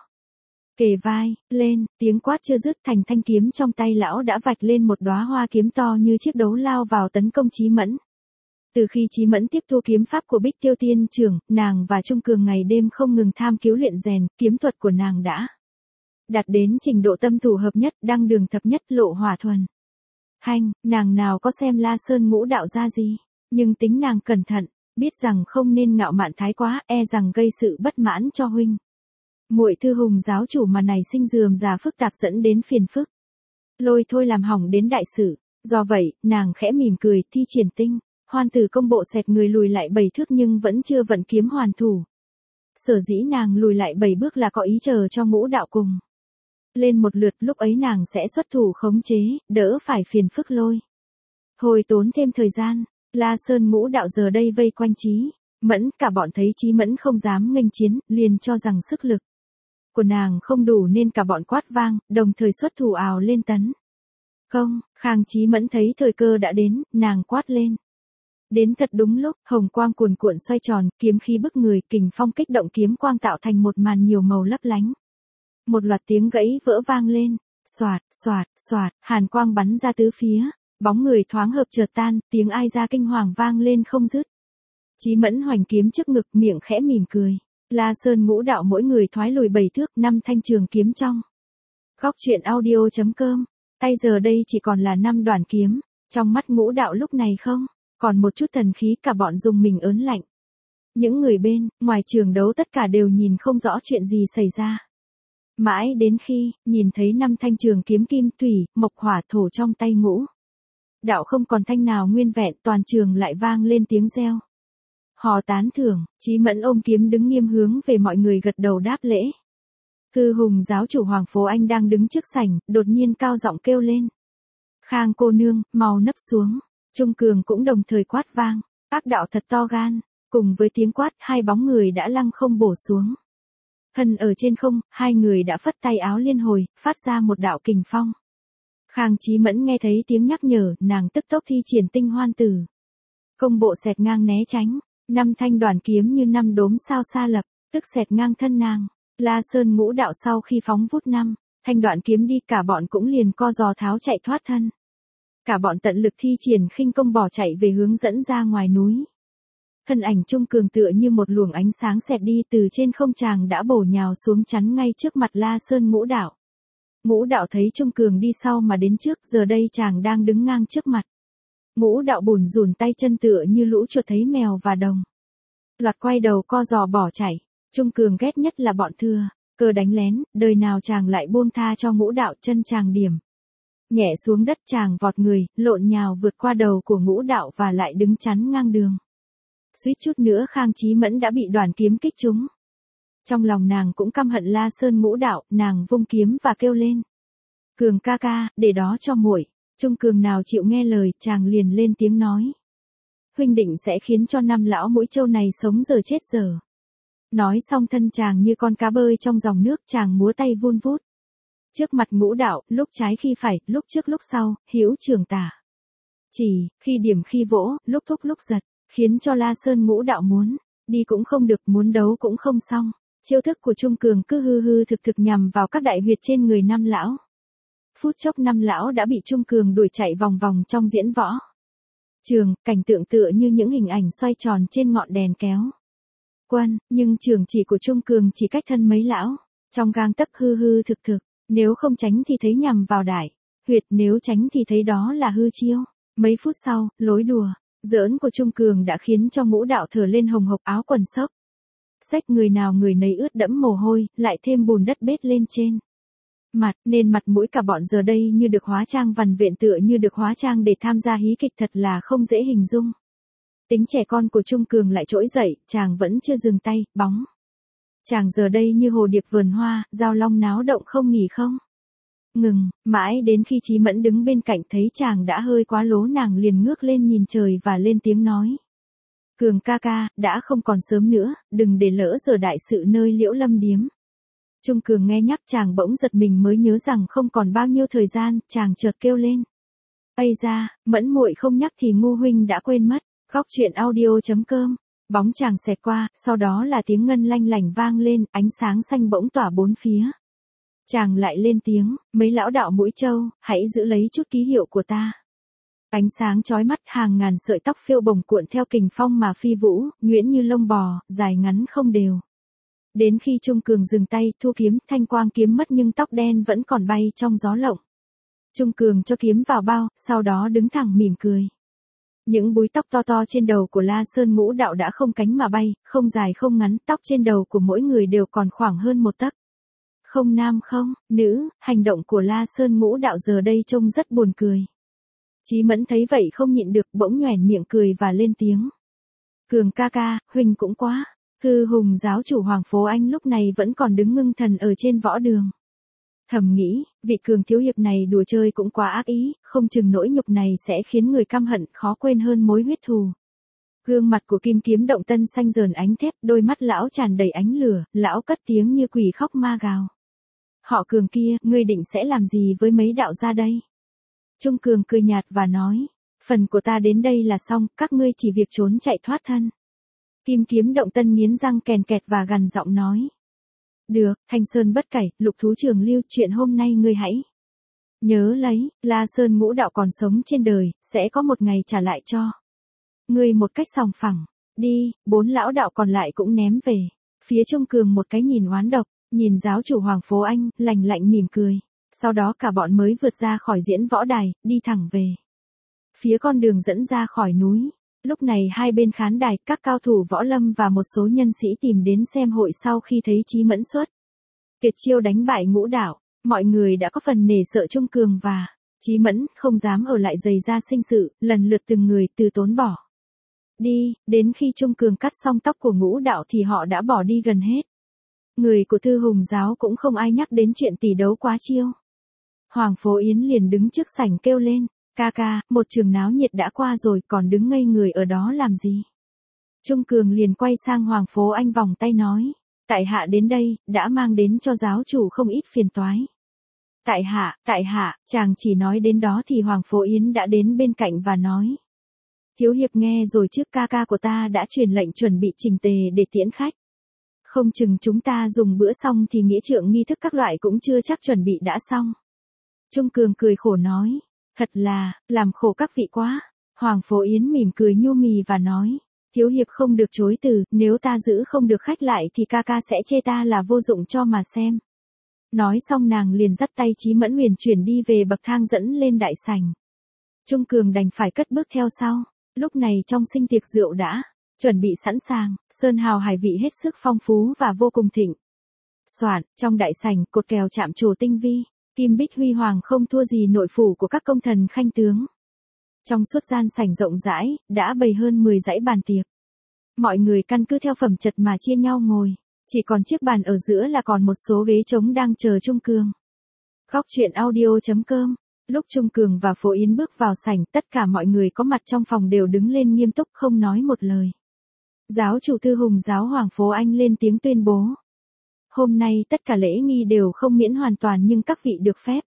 Kề vai, lên, tiếng quát chưa dứt, thành thanh kiếm trong tay lão đã vạch lên một đóa hoa kiếm to như chiếc đấu lao vào tấn công Chí Mẫn. Từ khi Chí Mẫn tiếp thu kiếm pháp của Bích Tiêu Tiên trưởng, nàng và Trung Cường ngày đêm không ngừng tham cứu luyện rèn, kiếm thuật của nàng đã đạt đến trình độ tâm thủ hợp nhất, đăng đường thập nhất, lộ hỏa thuần. Hanh, nàng nào có xem La Sơn Ngũ Đạo ra gì, nhưng tính nàng cẩn thận, biết rằng không nên ngạo mạn thái quá, e rằng gây sự bất mãn cho huynh. Muội Thư Hùng giáo chủ mà nảy sinh rườm rà phức tạp dẫn đến phiền phức. Lôi thôi làm hỏng đến đại sự, do vậy, nàng khẽ mỉm cười, thi triển tinh. Hoan Tử công bộ xẹt người lùi lại 7 thước nhưng vẫn chưa vận kiếm hoàn thủ. Sở dĩ nàng lùi lại 7 bước là có ý chờ cho Ngũ Đạo cùng lên một lượt, lúc ấy nàng sẽ xuất thủ khống chế, đỡ phải phiền phức lôi hồi tốn thêm thời gian. La Sơn Ngũ Đạo giờ đây vây quanh Chí Mẫn, cả bọn thấy Chí Mẫn không dám nghênh chiến, liền cho rằng sức lực của nàng không đủ nên cả bọn quát vang, đồng thời xuất thủ ào lên tấn công. Khang Chí Mẫn thấy thời cơ đã đến, nàng quát lên. Đến thật đúng lúc, hồng quang cuồn cuộn xoay tròn, kiếm khí bức người, kình phong kích động, kiếm quang tạo thành một màn nhiều màu lấp lánh. Một loạt tiếng gãy vỡ vang lên, xoạt, xoạt, xoạt, hàn quang bắn ra tứ phía, bóng người thoáng hợp chợt tan, tiếng ai ra kinh hoàng vang lên không dứt. Chí Mẫn hoành kiếm trước ngực, miệng khẽ mỉm cười. La Sơn Ngũ Đạo mỗi người thoái lùi 7 thước, 5 thanh trường kiếm trong. Góc truyện audio.com. Tay giờ đây chỉ còn là 5 đoàn kiếm, trong mắt Ngũ Đạo lúc này không còn một chút thần khí, cả bọn dùng mình ớn lạnh. Những người bên ngoài trường đấu tất cả đều nhìn không rõ chuyện gì xảy ra. Mãi đến khi nhìn thấy 5 thanh trường kiếm kim, thủy, mộc, hỏa, thổ trong tay Ngũ Đạo không còn thanh nào nguyên vẹn, toàn trường lại vang lên tiếng reo hò tán thưởng. Chí Mẫn ôm kiếm đứng nghiêm hướng về mọi người gật đầu đáp lễ. Thư Hùng giáo chủ Hoàng Phố Anh đang đứng trước sảnh, đột nhiên cao giọng kêu lên. Khang cô nương, mau nấp xuống. Trung Cường cũng đồng thời quát vang. Ác đạo thật to gan. Cùng với tiếng quát, hai bóng người đã lăng không bổ xuống. Thân ở trên không, hai người đã phất tay áo liên hồi, phát ra một đạo kình phong. Khang Chí Mẫn nghe thấy tiếng nhắc nhở, nàng tức tốc thi triển tinh hoan tử. Công bộ xẹt ngang né tránh. 5 thanh đoàn kiếm như 5 đốm sao xa lập, tức xẹt ngang thân nàng. La Sơn Ngũ Đạo sau khi phóng vút 5 thanh đoạn kiếm đi, cả bọn cũng liền co giò tháo chạy thoát thân. Cả bọn tận lực thi triển khinh công bỏ chạy về hướng dẫn ra ngoài núi. Thân ảnh Trung Cường tựa như một luồng ánh sáng xẹt đi, từ trên không tràng đã bổ nhào xuống chắn ngay trước mặt La Sơn Ngũ Đạo. Ngũ Đạo thấy Trung Cường đi sau mà đến trước, giờ đây chàng đang đứng ngang trước mặt. Ngũ Đạo bủn rủn tay chân tựa như lũ chuột thấy mèo và đồng. Loạt quay đầu co giò bỏ chạy. Trung Cường ghét nhất là bọn thừa cơ đánh lén, đời nào chàng lại buông tha cho Ngũ Đạo, chân chàng điểm nhẹ xuống đất, chàng vọt người, lộn nhào vượt qua đầu của Ngũ Đạo và lại đứng chắn ngang đường. Suýt chút nữa Khang Chí Mẫn đã bị đoàn kiếm kích trúng. Trong lòng nàng cũng căm hận La Sơn Ngũ Đạo, nàng vung kiếm và kêu lên. Cường ca ca, để đó cho muội. Trung Cường nào chịu nghe lời, chàng liền lên tiếng nói. Huynh định sẽ khiến cho 5 lão mũi trâu này sống giờ chết giờ. Nói xong thân chàng như con cá bơi trong dòng nước, chàng múa tay vun vút. Trước mặt Ngũ Đạo, lúc trái khi phải, lúc trước lúc sau, hữu trường tả. Chỉ, khi điểm khi vỗ, lúc thúc lúc giật, khiến cho La Sơn Ngũ Đạo muốn đi cũng không được, muốn đấu cũng không xong. Chiêu thức của Trung Cường cứ hư hư thực thực nhằm vào các đại huyệt trên người 5 lão. Phút chốc 5 lão đã bị Trung Cường đuổi chạy vòng vòng trong diễn võ trường, cảnh tượng tựa như những hình ảnh xoay tròn trên ngọn đèn kéo quân, nhưng trường chỉ của Trung Cường chỉ cách thân mấy lão, trong gang tấc, hư hư thực thực, nếu không tránh thì thấy nhằm vào đại huyệt, nếu tránh thì thấy đó là hư chiêu. Mấy phút sau, lối đùa giỡn của Trung Cường đã khiến cho Ngũ Đạo thở lên hồng hộc, áo quần xốc xách, người nào người nấy ướt đẫm mồ hôi, lại thêm bùn đất bết lên trên mặt, nên mặt mũi cả bọn giờ đây như được hóa trang, vằn vện tựa như được hóa trang để tham gia hí kịch, thật là không dễ hình dung. Tính trẻ con của Trung Cường lại trỗi dậy, chàng vẫn chưa dừng tay, bóng chàng giờ đây như hồ điệp vườn hoa, giao long náo động không nghỉ không ngừng, mãi đến khi Chí Mẫn đứng bên cạnh thấy chàng đã hơi quá lố, nàng liền ngước lên nhìn trời và lên tiếng nói. Cường ca ca, đã không còn sớm nữa, đừng để lỡ giờ đại sự nơi Liễu Lâm điếm. Trung Cường nghe nhắc chàng bỗng giật mình, mới nhớ rằng không còn bao nhiêu thời gian, chàng chợt kêu lên. Ây da, Mẫn muội không nhắc thì ngu huynh đã quên mất. Góc truyện audio.com. Bóng chàng xẹt qua, sau đó là tiếng ngân lanh lảnh vang lên, ánh sáng xanh bỗng tỏa bốn phía. Chàng lại lên tiếng, mấy lão đạo mũi trâu, hãy giữ lấy chút ký hiệu của ta. Ánh sáng chói mắt, hàng ngàn sợi tóc phiêu bồng cuộn theo kình phong mà phi vũ, nhuyễn như lông bò, dài ngắn không đều. Đến khi Trung Cường dừng tay, thu kiếm, thanh quang kiếm mất nhưng tóc đen vẫn còn bay trong gió lộng. Trung Cường cho kiếm vào bao, sau đó đứng thẳng mỉm cười. Những búi tóc to to trên đầu của La Sơn Ngũ Đạo đã không cánh mà bay, không dài không ngắn, tóc trên đầu của mỗi người đều còn khoảng hơn 1 tấc. Không nam không nữ, hành động của La Sơn Ngũ Đạo giờ đây trông rất buồn cười. Chí Mẫn thấy vậy không nhịn được, bỗng nhoẻn miệng cười và lên tiếng. Cường ca ca, huynh cũng quá. Thư Hùng giáo chủ Hoàng Phố Anh lúc này vẫn còn đứng ngưng thần ở trên võ đường. Thầm nghĩ, vị Cường thiếu hiệp này đùa chơi cũng quá ác ý, không chừng nỗi nhục này sẽ khiến người căm hận khó quên hơn mối huyết thù. Gương mặt của Kim Kiếm Động Tân xanh rờn ánh thép, đôi mắt lão tràn đầy ánh lửa, lão cất tiếng như quỷ khóc ma gào. Họ Cường kia, ngươi định sẽ làm gì với mấy đạo gia đây? Trung Cường cười nhạt và nói, phần của ta đến đây là xong, các ngươi chỉ việc trốn chạy thoát thân. Kim Kiếm Động Tân nghiến răng kèn kẹt và gằn giọng nói. Được, Thanh Sơn bất cải, Lục Thú Trường Lưu, chuyện hôm nay ngươi hãy nhớ lấy, La Sơn Ngũ Đạo còn sống trên đời, sẽ có một ngày trả lại cho ngươi một cách sòng phẳng. Đi, 4 lão đạo còn lại cũng ném về. Phía Trung Cường một cái nhìn oán độc, nhìn giáo chủ Hoàng Phố Anh, lạnh lạnh mỉm cười. Sau đó cả bọn mới vượt ra khỏi diễn võ đài, đi thẳng về phía con đường dẫn ra khỏi núi. Lúc này hai bên khán đài, các cao thủ võ lâm và một số nhân sĩ tìm đến xem hội sau khi thấy Chí Mẫn xuất tuyệt chiêu đánh bại Ngũ Đạo. Mọi người đã có phần nể sợ Trung Cường và Chí Mẫn, không dám ở lại giày ra sinh sự, lần lượt từng người từ tốn bỏ đi, đến khi Trung Cường cắt xong tóc của Ngũ Đạo thì họ đã bỏ đi gần hết. Người của Thư Hùng giáo cũng không ai nhắc đến chuyện tỷ đấu quá chiêu. Hoàng Phố Yến liền đứng trước sảnh kêu lên, ca ca, một trường náo nhiệt đã qua rồi, còn đứng ngây người ở đó làm gì? Trung Cường liền quay sang Hoàng Phố Anh vòng tay nói, tại hạ đến đây, đã mang đến cho giáo chủ không ít phiền toái. Tại hạ, chàng chỉ nói đến đó thì Hoàng Phố Yến đã đến bên cạnh và nói. Thiếu hiệp nghe rồi, trước ca ca của ta đã truyền lệnh chuẩn bị trình tề để tiễn khách. Không chừng chúng ta dùng bữa xong thì nghĩa trượng nghi thức các loại cũng chưa chắc chuẩn bị đã xong. Trung Cường cười khổ nói, thật là, làm khổ các vị quá. Hoàng Phố Yến mỉm cười nhu mì và nói, thiếu hiệp không được chối từ, nếu ta giữ không được khách lại thì ca ca sẽ chê ta là vô dụng cho mà xem. Nói xong nàng liền dắt tay Chí Mẫn huyền chuyển đi về bậc thang dẫn lên đại sảnh. Trung Cường đành phải cất bước theo sau. Lúc này trong sinh tiệc rượu đã chuẩn bị sẵn sàng, sơn hào hải vị hết sức phong phú và vô cùng thịnh soạn. Trong đại sảnh, cột kèo chạm trổ tinh vi, kim bích huy hoàng không thua gì nội phủ của các công thần khanh tướng. Trong suốt gian sảnh rộng rãi, đã bày hơn 10 dãy bàn tiệc. Mọi người căn cứ theo phẩm chất mà chia nhau ngồi, chỉ còn chiếc bàn ở giữa là còn một số ghế trống đang chờ Trung Cường. Góc truyện audio.com. Lúc Trung Cường và Phố Yến bước vào sảnh, tất cả mọi người có mặt trong phòng đều đứng lên nghiêm túc không nói một lời. Giáo chủ Thư Hùng giáo Hoàng Phố Anh lên tiếng tuyên bố. Hôm nay tất cả lễ nghi đều không miễn hoàn toàn nhưng các vị được phép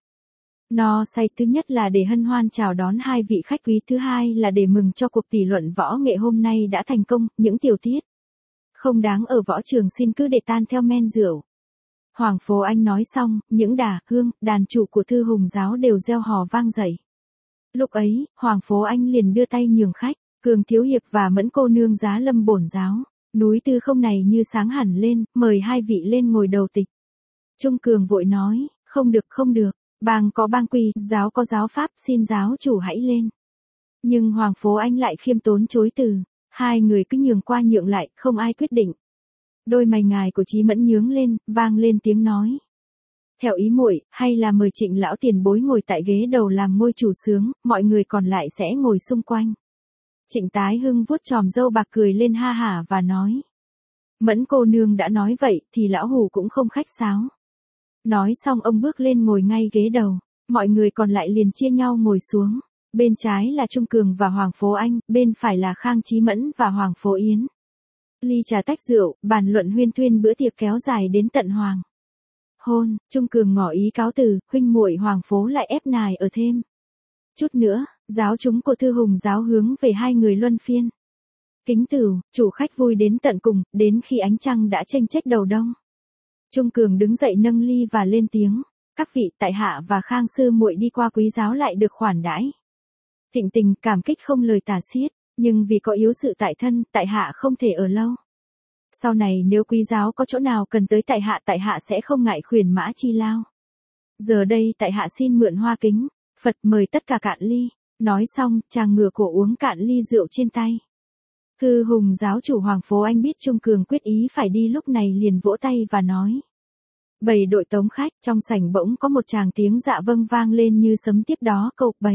no say, thứ nhất là để hân hoan chào đón hai vị khách quý, thứ hai là để mừng cho cuộc tỷ luận võ nghệ hôm nay đã thành công, những tiểu tiết không đáng ở võ trường xin cứ để tan theo men rượu. Hoàng Phố Anh nói xong, những đà, hương, đàn trụ của Thư Hùng giáo đều reo hò vang dậy. Lúc ấy, Hoàng Phố Anh liền đưa tay nhường khách, Cường thiếu hiệp và Mẫn cô nương giá lâm bổn giáo. Núi Tư Không này như sáng hẳn lên, mời hai vị lên ngồi đầu tịch. Trung Cường vội nói, không được, bang có bang quy, giáo có giáo pháp, xin giáo chủ hãy lên. Nhưng Hoàng Phố Anh lại khiêm tốn chối từ, hai người cứ nhường qua nhượng lại, không ai quyết định. Đôi mày ngài của Chí Mẫn nhướng lên, vang lên tiếng nói. Theo ý muội, hay là mời Trịnh lão tiền bối ngồi tại ghế đầu làm ngôi chủ sướng, mọi người còn lại sẽ ngồi xung quanh. Trịnh Tái Hưng vuốt chòm râu bạc cười lên ha hả và nói. Mẫn cô nương đã nói vậy thì lão hủ cũng không khách sáo. Nói xong ông bước lên ngồi ngay ghế đầu, mọi người còn lại liền chia nhau ngồi xuống. Bên trái là Trung Cường và Hoàng Phố Anh, bên phải là Khang Chí Mẫn và Hoàng Phố Yến. Ly trà tách rượu, bàn luận huyên thuyên, bữa tiệc kéo dài đến tận hoàng hôn. Trung Cường ngỏ ý cáo từ, huynh muội Hoàng Phố lại ép nài ở thêm chút nữa. Giáo chúng của Thư Hùng giáo hướng về hai người luân phiên kính tửu, chủ khách vui đến tận cùng, đến khi ánh trăng đã chênh chếch đầu đông. Trung Cường đứng dậy nâng ly và lên tiếng, các vị, tại hạ và Khang sư muội đi qua quý giáo lại được khoản đãi thịnh tình, cảm kích không lời tả xiết, nhưng vì có yếu sự tại thân, tại hạ không thể ở lâu. Sau này nếu quý giáo có chỗ nào cần tới tại hạ sẽ không ngại khuyển mã chi lao. Giờ đây tại hạ xin mượn hoa kính, Phật mời tất cả cạn ly. Nói xong, chàng ngửa cổ uống cạn ly rượu trên tay. Thư Hùng giáo chủ Hoàng Phố Anh biết Trung Cường quyết ý phải đi, lúc này liền vỗ tay và nói. Bầy đội tống khách, trong sảnh bỗng có một tràng tiếng dạ vâng vang lên như sấm, tiếp đó câu bầy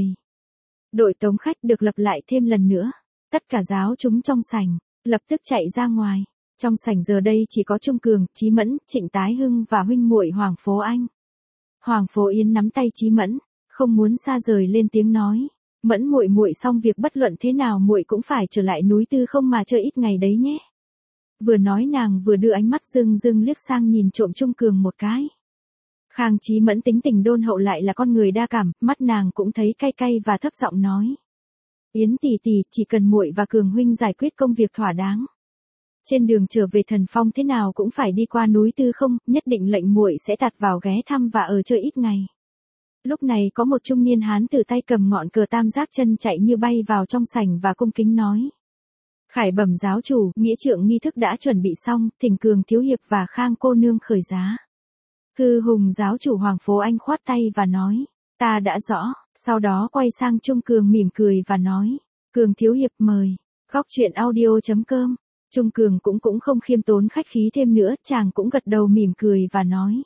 đội tống khách được lặp lại thêm lần nữa. Tất cả giáo chúng trong sảnh lập tức chạy ra ngoài. Trong sảnh giờ đây chỉ có Trung Cường, Chí Mẫn, Trịnh Tái Hưng và huynh muội Hoàng Phố Anh. Hoàng Phố Yến nắm tay Chí Mẫn, không muốn xa rời, lên tiếng nói. Mẫn muội muội, xong việc bất luận thế nào muội cũng phải trở lại núi Tư Không mà chơi ít ngày đấy nhé. Vừa nói nàng vừa đưa ánh mắt dưng dưng liếc sang nhìn trộm Trung Cường một cái. Khang Chí Mẫn tính tình đôn hậu lại là con người đa cảm, mắt nàng cũng thấy cay cay và thấp giọng nói. Yến tỷ tỷ, chỉ cần muội và Cường huynh giải quyết công việc thỏa đáng, Trên đường trở về Thần Phong thế nào cũng phải đi qua núi Tư Không, nhất định lệnh muội sẽ tạt vào ghé thăm và ở chơi ít ngày. Lúc này có một trung niên hán từ tay cầm ngọn cờ tam giác chân chạy như bay vào trong sảnh và cung kính nói. Khải bẩm giáo chủ, nghĩa trượng nghi thức đã chuẩn bị xong, thỉnh Cường thiếu hiệp và Khang cô nương khởi giá. Thư Hùng giáo chủ Hoàng Phố Anh khoát tay và nói, ta đã rõ, sau đó quay sang Trung Cường mỉm cười và nói, Cường thiếu hiệp mời, góc truyện audio.com. Trung Cường cũng không khiêm tốn khách khí thêm nữa, chàng cũng gật đầu mỉm cười và nói.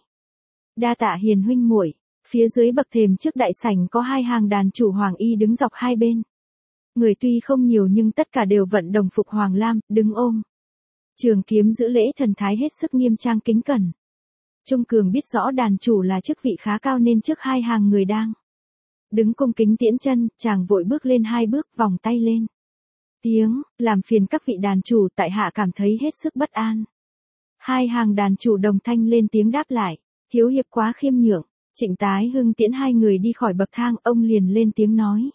Đa tạ hiền huynh muội. Phía dưới bậc thềm trước đại sảnh có hai hàng đàn chủ Hoàng Y đứng dọc hai bên. Người tuy không nhiều nhưng tất cả đều vận đồng phục Hoàng Lam, đứng ôm trường kiếm giữ lễ thần thái hết sức nghiêm trang kính cẩn. Trung Cường biết rõ đàn chủ là chức vị khá cao nên trước hai hàng người đang đứng cung kính tiễn chân, chàng vội bước lên hai bước vòng tay lên. Tiếng, làm phiền các vị đàn chủ, tại hạ cảm thấy hết sức bất an. Hai hàng đàn chủ đồng thanh lên tiếng đáp lại, thiếu hiệp quá khiêm nhượng. Trịnh Tái Hưng tiễn hai người đi khỏi bậc thang, ông liền lên tiếng nói.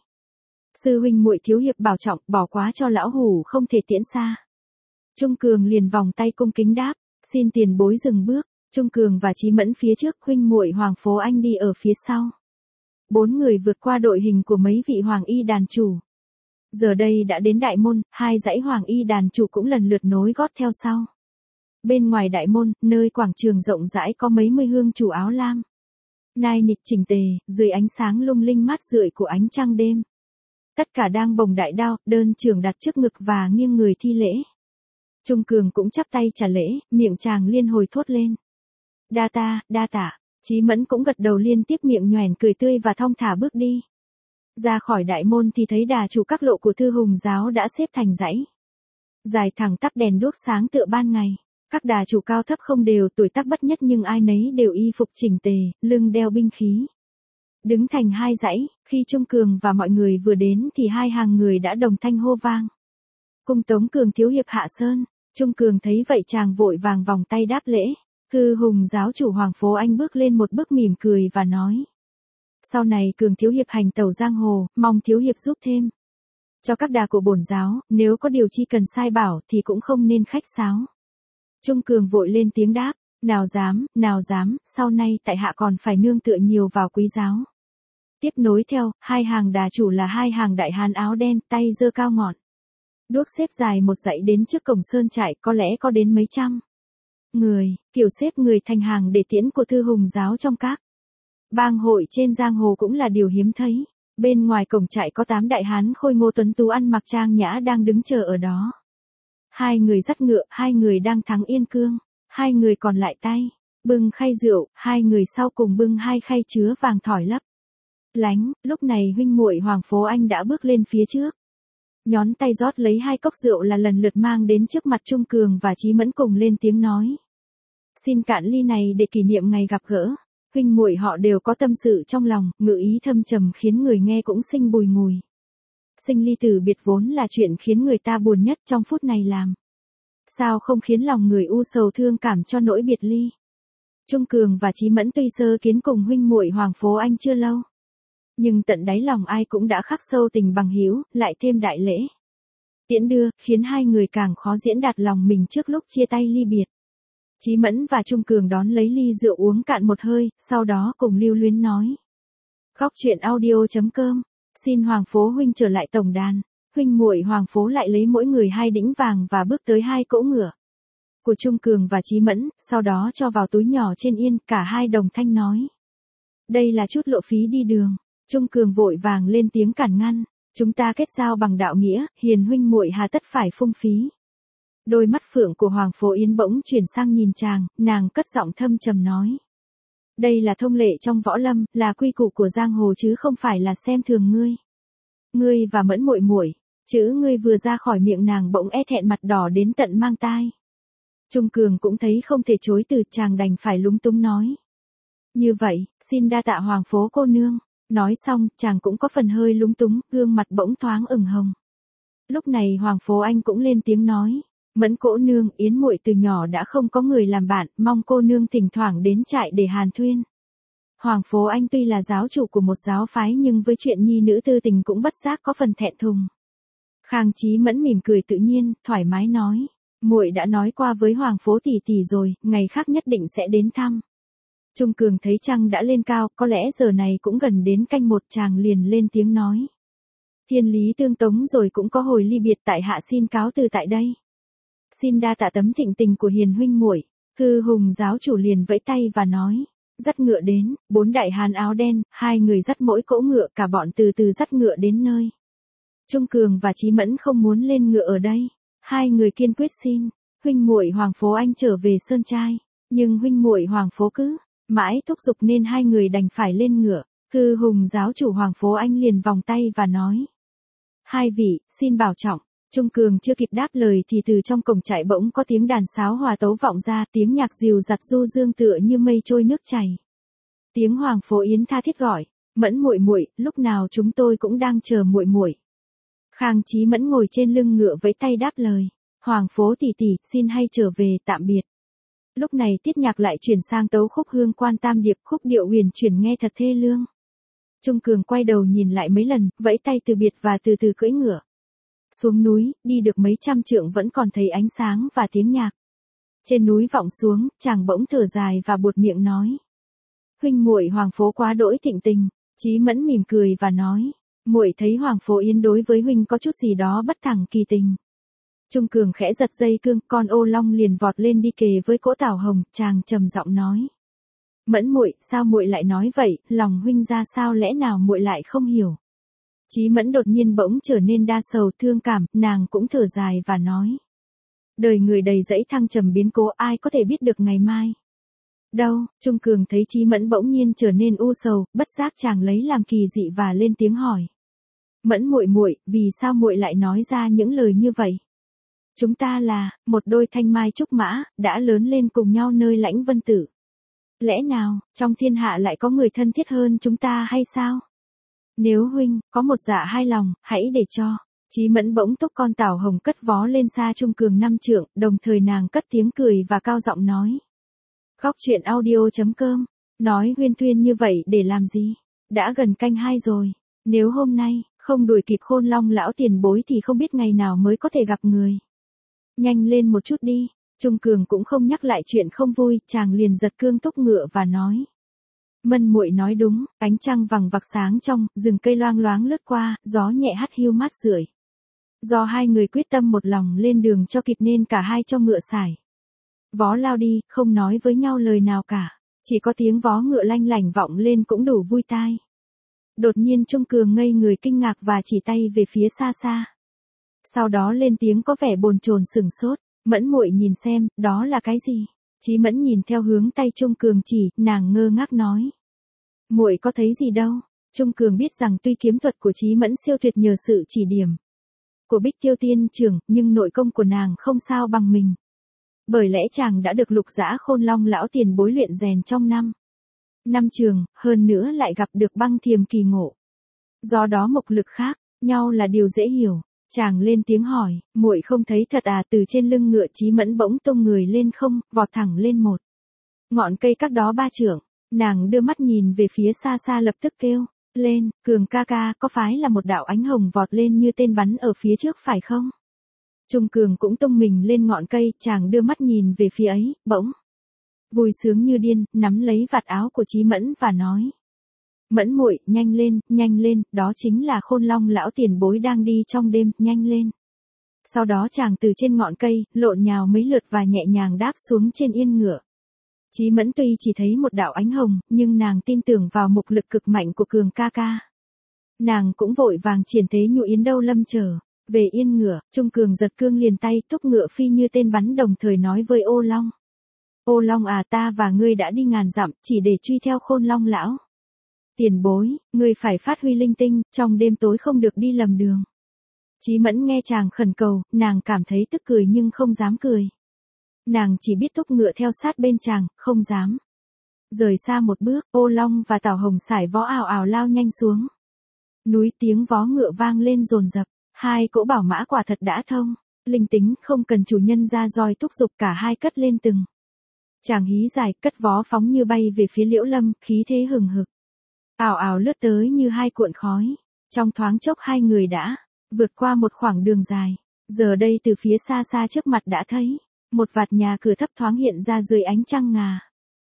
Sư huynh muội thiếu hiệp bảo trọng, bỏ quá cho lão hủ không thể tiễn xa. Trung Cường liền vòng tay cung kính đáp, xin tiền bối dừng bước. Trung Cường và Chí Mẫn phía trước, huynh muội Hoàng Phố Anh đi ở phía sau. Bốn người vượt qua đội hình của mấy vị Hoàng Y đàn chủ. Giờ đây đã đến đại môn, hai dãy Hoàng Y đàn chủ cũng lần lượt nối gót theo sau. Bên ngoài đại môn, nơi quảng trường rộng rãi có mấy mươi hương chủ áo lam. Nai nịt chỉnh tề, dưới ánh sáng lung linh mát rượi của ánh trăng đêm. Tất cả đang bồng đại đao, đơn trường đặt trước ngực và nghiêng người thi lễ. Trung Cường cũng chắp tay trả lễ, miệng chàng liên hồi thốt lên. Đa tạ. Chí Mẫn cũng gật đầu liên tiếp miệng nhoẻn cười tươi và thong thả bước đi. Ra khỏi đại môn thì thấy đà chủ các lộ của Thư Hùng giáo đã xếp thành dãy. Dài thẳng tắp đèn đuốc sáng tựa ban ngày. Các đà chủ cao thấp không đều, tuổi tác bất nhất nhưng ai nấy đều y phục chỉnh tề, lưng đeo binh khí. Đứng thành hai dãy, khi Trung Cường và mọi người vừa đến thì hai hàng người đã đồng thanh hô vang. Cung tống Cường thiếu hiệp hạ sơn. Trung Cường thấy vậy chàng vội vàng vòng tay đáp lễ. Thư Hùng giáo chủ Hoàng Phố Anh bước lên một bước mỉm cười và nói. Sau này Cường thiếu hiệp hành tẩu giang hồ, mong thiếu hiệp giúp thêm. Cho các đà của bổn giáo, nếu có điều chi cần sai bảo thì cũng không nên khách sáo. Trung Cường vội lên tiếng đáp, nào dám, sau này tại hạ còn phải nương tựa nhiều vào quý giáo. Tiếp nối theo, hai hàng đà chủ là hai hàng đại hán áo đen, tay giơ cao ngọn đuốc xếp dài một dãy đến trước cổng sơn trại, có lẽ có đến mấy trăm người, kiểu xếp người thành hàng để tiễn của Thư Hùng giáo trong các bang hội trên giang hồ cũng là điều hiếm thấy. Bên ngoài cổng trại có 8 đại hán khôi ngô tuấn tú ăn mặc trang nhã đang đứng chờ ở đó. Hai người dắt ngựa, hai người đang thắng yên cương, hai người còn lại tay bưng khay rượu, hai người sau cùng bưng hai khay chứa vàng thỏi lấp lánh. Lúc này huynh muội Hoàng Phố Anh đã bước lên phía trước, nhón tay rót lấy hai cốc rượu là lần lượt mang đến trước mặt Trung Cường và Chí Mẫn cùng lên tiếng nói. Xin cạn ly này để kỷ niệm ngày gặp gỡ. Huynh muội họ đều có tâm sự trong lòng, ngữ ý thâm trầm khiến người nghe cũng sinh bùi ngùi. Sinh ly tử biệt vốn là chuyện khiến người ta buồn nhất trong phút này làm. Sao không khiến lòng người u sầu thương cảm cho nỗi biệt ly. Trung Cường và Chí Mẫn tuy sơ kiến cùng huynh muội Hoàng Phố Anh chưa lâu, nhưng tận đáy lòng ai cũng đã khắc sâu tình bằng hữu, lại thêm đại lễ tiễn đưa, khiến hai người càng khó diễn đạt lòng mình trước lúc chia tay ly biệt. Chí Mẫn và Trung Cường đón lấy ly rượu uống cạn một hơi, sau đó cùng lưu luyến nói. Góc truyện audio.com, xin Hoàng Phố huynh trở lại tổng đàn. Huynh muội Hoàng Phố lại lấy mỗi người hai đĩnh vàng và bước tới hai cỗ ngựa của Trung Cường và Chí Mẫn, sau đó cho vào túi nhỏ trên yên, cả hai đồng thanh nói. Đây là chút lộ phí đi đường. Trung Cường vội vàng lên tiếng cản ngăn. Chúng ta kết giao bằng đạo nghĩa, hiền huynh muội hà tất phải phung phí. Đôi mắt phượng của Hoàng Phố Yến bỗng chuyển sang nhìn chàng, nàng cất giọng thâm trầm nói. Đây là thông lệ trong võ lâm, là quy củ của giang hồ chứ không phải là xem thường ngươi. Ngươi và Mẫn muội muội, chữ ngươi vừa ra khỏi miệng nàng bỗng thẹn mặt đỏ đến tận mang tai. Trung Cường cũng thấy không thể chối từ, chàng đành phải lúng túng nói. Như vậy, xin đa tạ Hoàng Phố cô nương. Nói xong, chàng cũng có phần hơi lúng túng, gương mặt bỗng thoáng ửng hồng. Lúc này Hoàng Phố Anh cũng lên tiếng nói. Mẫn cô nương, Yến muội từ nhỏ đã không có người làm bạn, mong cô nương thỉnh thoảng đến trại để hàn thuyên. Hoàng Phố Anh tuy là giáo chủ của một giáo phái nhưng với chuyện nhi nữ tư tình cũng bất giác có phần thẹn thùng. Khang Chí Mẫn mỉm cười tự nhiên, thoải mái nói. Muội đã nói qua với Hoàng phố tỷ tỷ rồi, ngày khác nhất định sẽ đến thăm. Trung Cường thấy trăng đã lên cao, có lẽ giờ này cũng gần đến canh một, chàng liền lên tiếng nói. Thiên lý tương tống rồi cũng có hồi ly biệt, tại hạ xin cáo từ tại đây. Xin đa tạ tấm thịnh tình của hiền huynh muội. Hư Hùng giáo chủ liền vẫy tay và nói. Dắt ngựa đến, 4 đại hán áo đen, 2 người dắt mỗi cỗ ngựa, cả bọn từ từ dắt ngựa đến nơi. Trung Cường và Chí Mẫn không muốn lên ngựa ở đây. 2 người kiên quyết xin, huynh muội Hoàng phố anh trở về sơn trai, nhưng huynh muội Hoàng phố cứ mãi thúc giục nên 2 người đành phải lên ngựa. Hư Hùng giáo chủ Hoàng phố anh liền vòng tay và nói. 2 vị, xin bảo trọng. Trung Cường chưa kịp đáp lời thì từ trong cổng trại bỗng có tiếng đàn sáo hòa tấu vọng ra, tiếng nhạc dìu dặt du dương tựa như mây trôi nước chảy. Tiếng Hoàng phố Yến tha thiết gọi, Mẫn muội muội, lúc nào chúng tôi cũng đang chờ muội muội. Khang Chí Mẫn ngồi trên lưng ngựa vẫy tay đáp lời, Hoàng phố tỷ tỷ, xin hay trở về, tạm biệt. Lúc này tiết nhạc lại chuyển sang tấu khúc Hương Quan Tam Điệp, khúc điệu huyền chuyển nghe thật thê lương. Trung Cường quay đầu nhìn lại mấy lần, vẫy tay từ biệt và từ từ cưỡi ngựa. Xuống núi, đi được mấy trăm trượng vẫn còn thấy ánh sáng và tiếng nhạc. Trên núi vọng xuống, chàng bỗng thở dài và buột miệng nói. Huynh muội Hoàng phố quá đỗi thịnh tình. Chí Mẫn mỉm cười và nói. Muội thấy Hoàng phố Yến đối với huynh có chút gì đó bất thẳng kỳ tình. Trung Cường khẽ giật dây cương, con ô long liền vọt lên đi kề với cỗ Tảo Hồng, chàng trầm giọng nói. Mẫn muội, sao muội lại nói vậy, lòng huynh ra sao, lẽ nào muội lại không hiểu? Chí Mẫn đột nhiên bỗng trở nên đa sầu thương cảm, nàng cũng thở dài và nói. Đời người đầy dẫy thăng trầm biến cố, ai có thể biết được ngày mai. Đâu, Trung Cường thấy Chí Mẫn bỗng nhiên trở nên u sầu, bất giác chàng lấy làm kỳ dị và lên tiếng hỏi. Mẫn muội muội, vì sao muội lại nói ra những lời như vậy? Chúng ta là một đôi thanh mai trúc mã, đã lớn lên cùng nhau nơi Lãnh Vân Tử. Lẽ nào, trong thiên hạ lại có người thân thiết hơn chúng ta hay sao? Nếu huynh có một dạ hai lòng, hãy để cho. Chí Mẫn bỗng túc con Tảo Hồng cất vó lên xa Trung Cường 5 trượng, đồng thời nàng cất tiếng cười và cao giọng nói. Góc truyện audio.com, nói huyên thuyên như vậy để làm gì? Đã gần canh 2 rồi, nếu hôm nay không đuổi kịp Khôn Long lão tiền bối thì không biết ngày nào mới có thể gặp người. Nhanh lên một chút đi. Trung Cường cũng không nhắc lại chuyện không vui, chàng liền giật cương thúc ngựa và nói. Mân muội nói đúng, ánh trăng vằng vặc sáng trong, rừng cây loang loáng lướt qua, gió nhẹ hắt hiu mát rượi. Do 2 người quyết tâm một lòng lên đường cho kịp nên cả hai cho ngựa sải. Vó lao đi, không nói với nhau lời nào cả, chỉ có tiếng vó ngựa lanh lảnh vọng lên cũng đủ vui tai. Đột nhiên Trung Cường ngây người kinh ngạc và chỉ tay về phía xa xa. Sau đó lên tiếng có vẻ bồn chồn sửng sốt. Mẫn muội nhìn xem, đó là cái gì? Chí Mẫn nhìn theo hướng tay Trung Cường chỉ, nàng ngơ ngác nói. Muội có thấy gì đâu? Trung Cường biết rằng tuy kiếm thuật của Chí Mẫn siêu tuyệt nhờ sự chỉ điểm của Bích Tiêu Tiên trưởng, nhưng nội công của nàng không sao bằng mình. Bởi lẽ chàng đã được Lục Dã Khôn Long lão tiền bối luyện rèn trong năm trường, hơn nữa lại gặp được Băng Thiềm kỳ ngộ. Do đó mộc lực khác nhau là điều dễ hiểu. Chàng lên tiếng hỏi, muội không thấy thật à? Từ trên lưng ngựa Chí Mẫn bỗng tung người lên không, vọt thẳng lên một ngọn cây cách đó 3 trượng. Nàng đưa mắt nhìn về phía xa xa lập tức kêu lên, Cường ca ca, có phải là một đạo ánh hồng vọt lên như tên bắn ở phía trước phải không? Trung Cường cũng tung mình lên ngọn cây, chàng đưa mắt nhìn về phía ấy, bỗng vui sướng như điên, nắm lấy vạt áo của Chí Mẫn và nói. Mẫn muội, nhanh lên, đó chính là Khôn Long lão tiền bối đang đi trong đêm, nhanh lên. Sau đó chàng từ trên ngọn cây, lộn nhào mấy lượt và nhẹ nhàng đáp xuống trên yên ngựa. Chí Mẫn tuy chỉ thấy một đạo ánh hồng, nhưng nàng tin tưởng vào mục lực cực mạnh của Cường ca ca. Nàng cũng vội vàng triển thế Nhu Yến Đâu Lâm trở về yên ngựa. Trung Cường giật cương liền tay thúc ngựa phi như tên bắn, đồng thời nói với ô long. Ô long à, ta và ngươi đã đi ngàn dặm, chỉ để truy theo Khôn Long lão tiền bối, ngươi phải phát huy linh tinh, trong đêm tối không được đi lầm đường. Chí Mẫn nghe chàng khẩn cầu, nàng cảm thấy tức cười nhưng không dám cười. Nàng chỉ biết thúc ngựa theo sát bên chàng, không dám rời xa một bước. Ô long và Tảo Hồng sải vó ào ào lao nhanh xuống núi, tiếng vó ngựa vang lên dồn dập. 2 cỗ bảo mã quả thật đã thông linh tính, không cần chủ nhân ra roi thúc giục, cả hai cất lên từng chàng hí dài, cất vó phóng như bay về phía Liễu Lâm, khí thế hừng hực ào ào lướt tới như 2 cuộn khói. Trong thoáng chốc 2 người đã vượt qua một khoảng đường dài. Giờ đây từ phía xa xa trước mặt đã thấy, một vạt nhà cửa thấp thoáng hiện ra dưới ánh trăng ngà.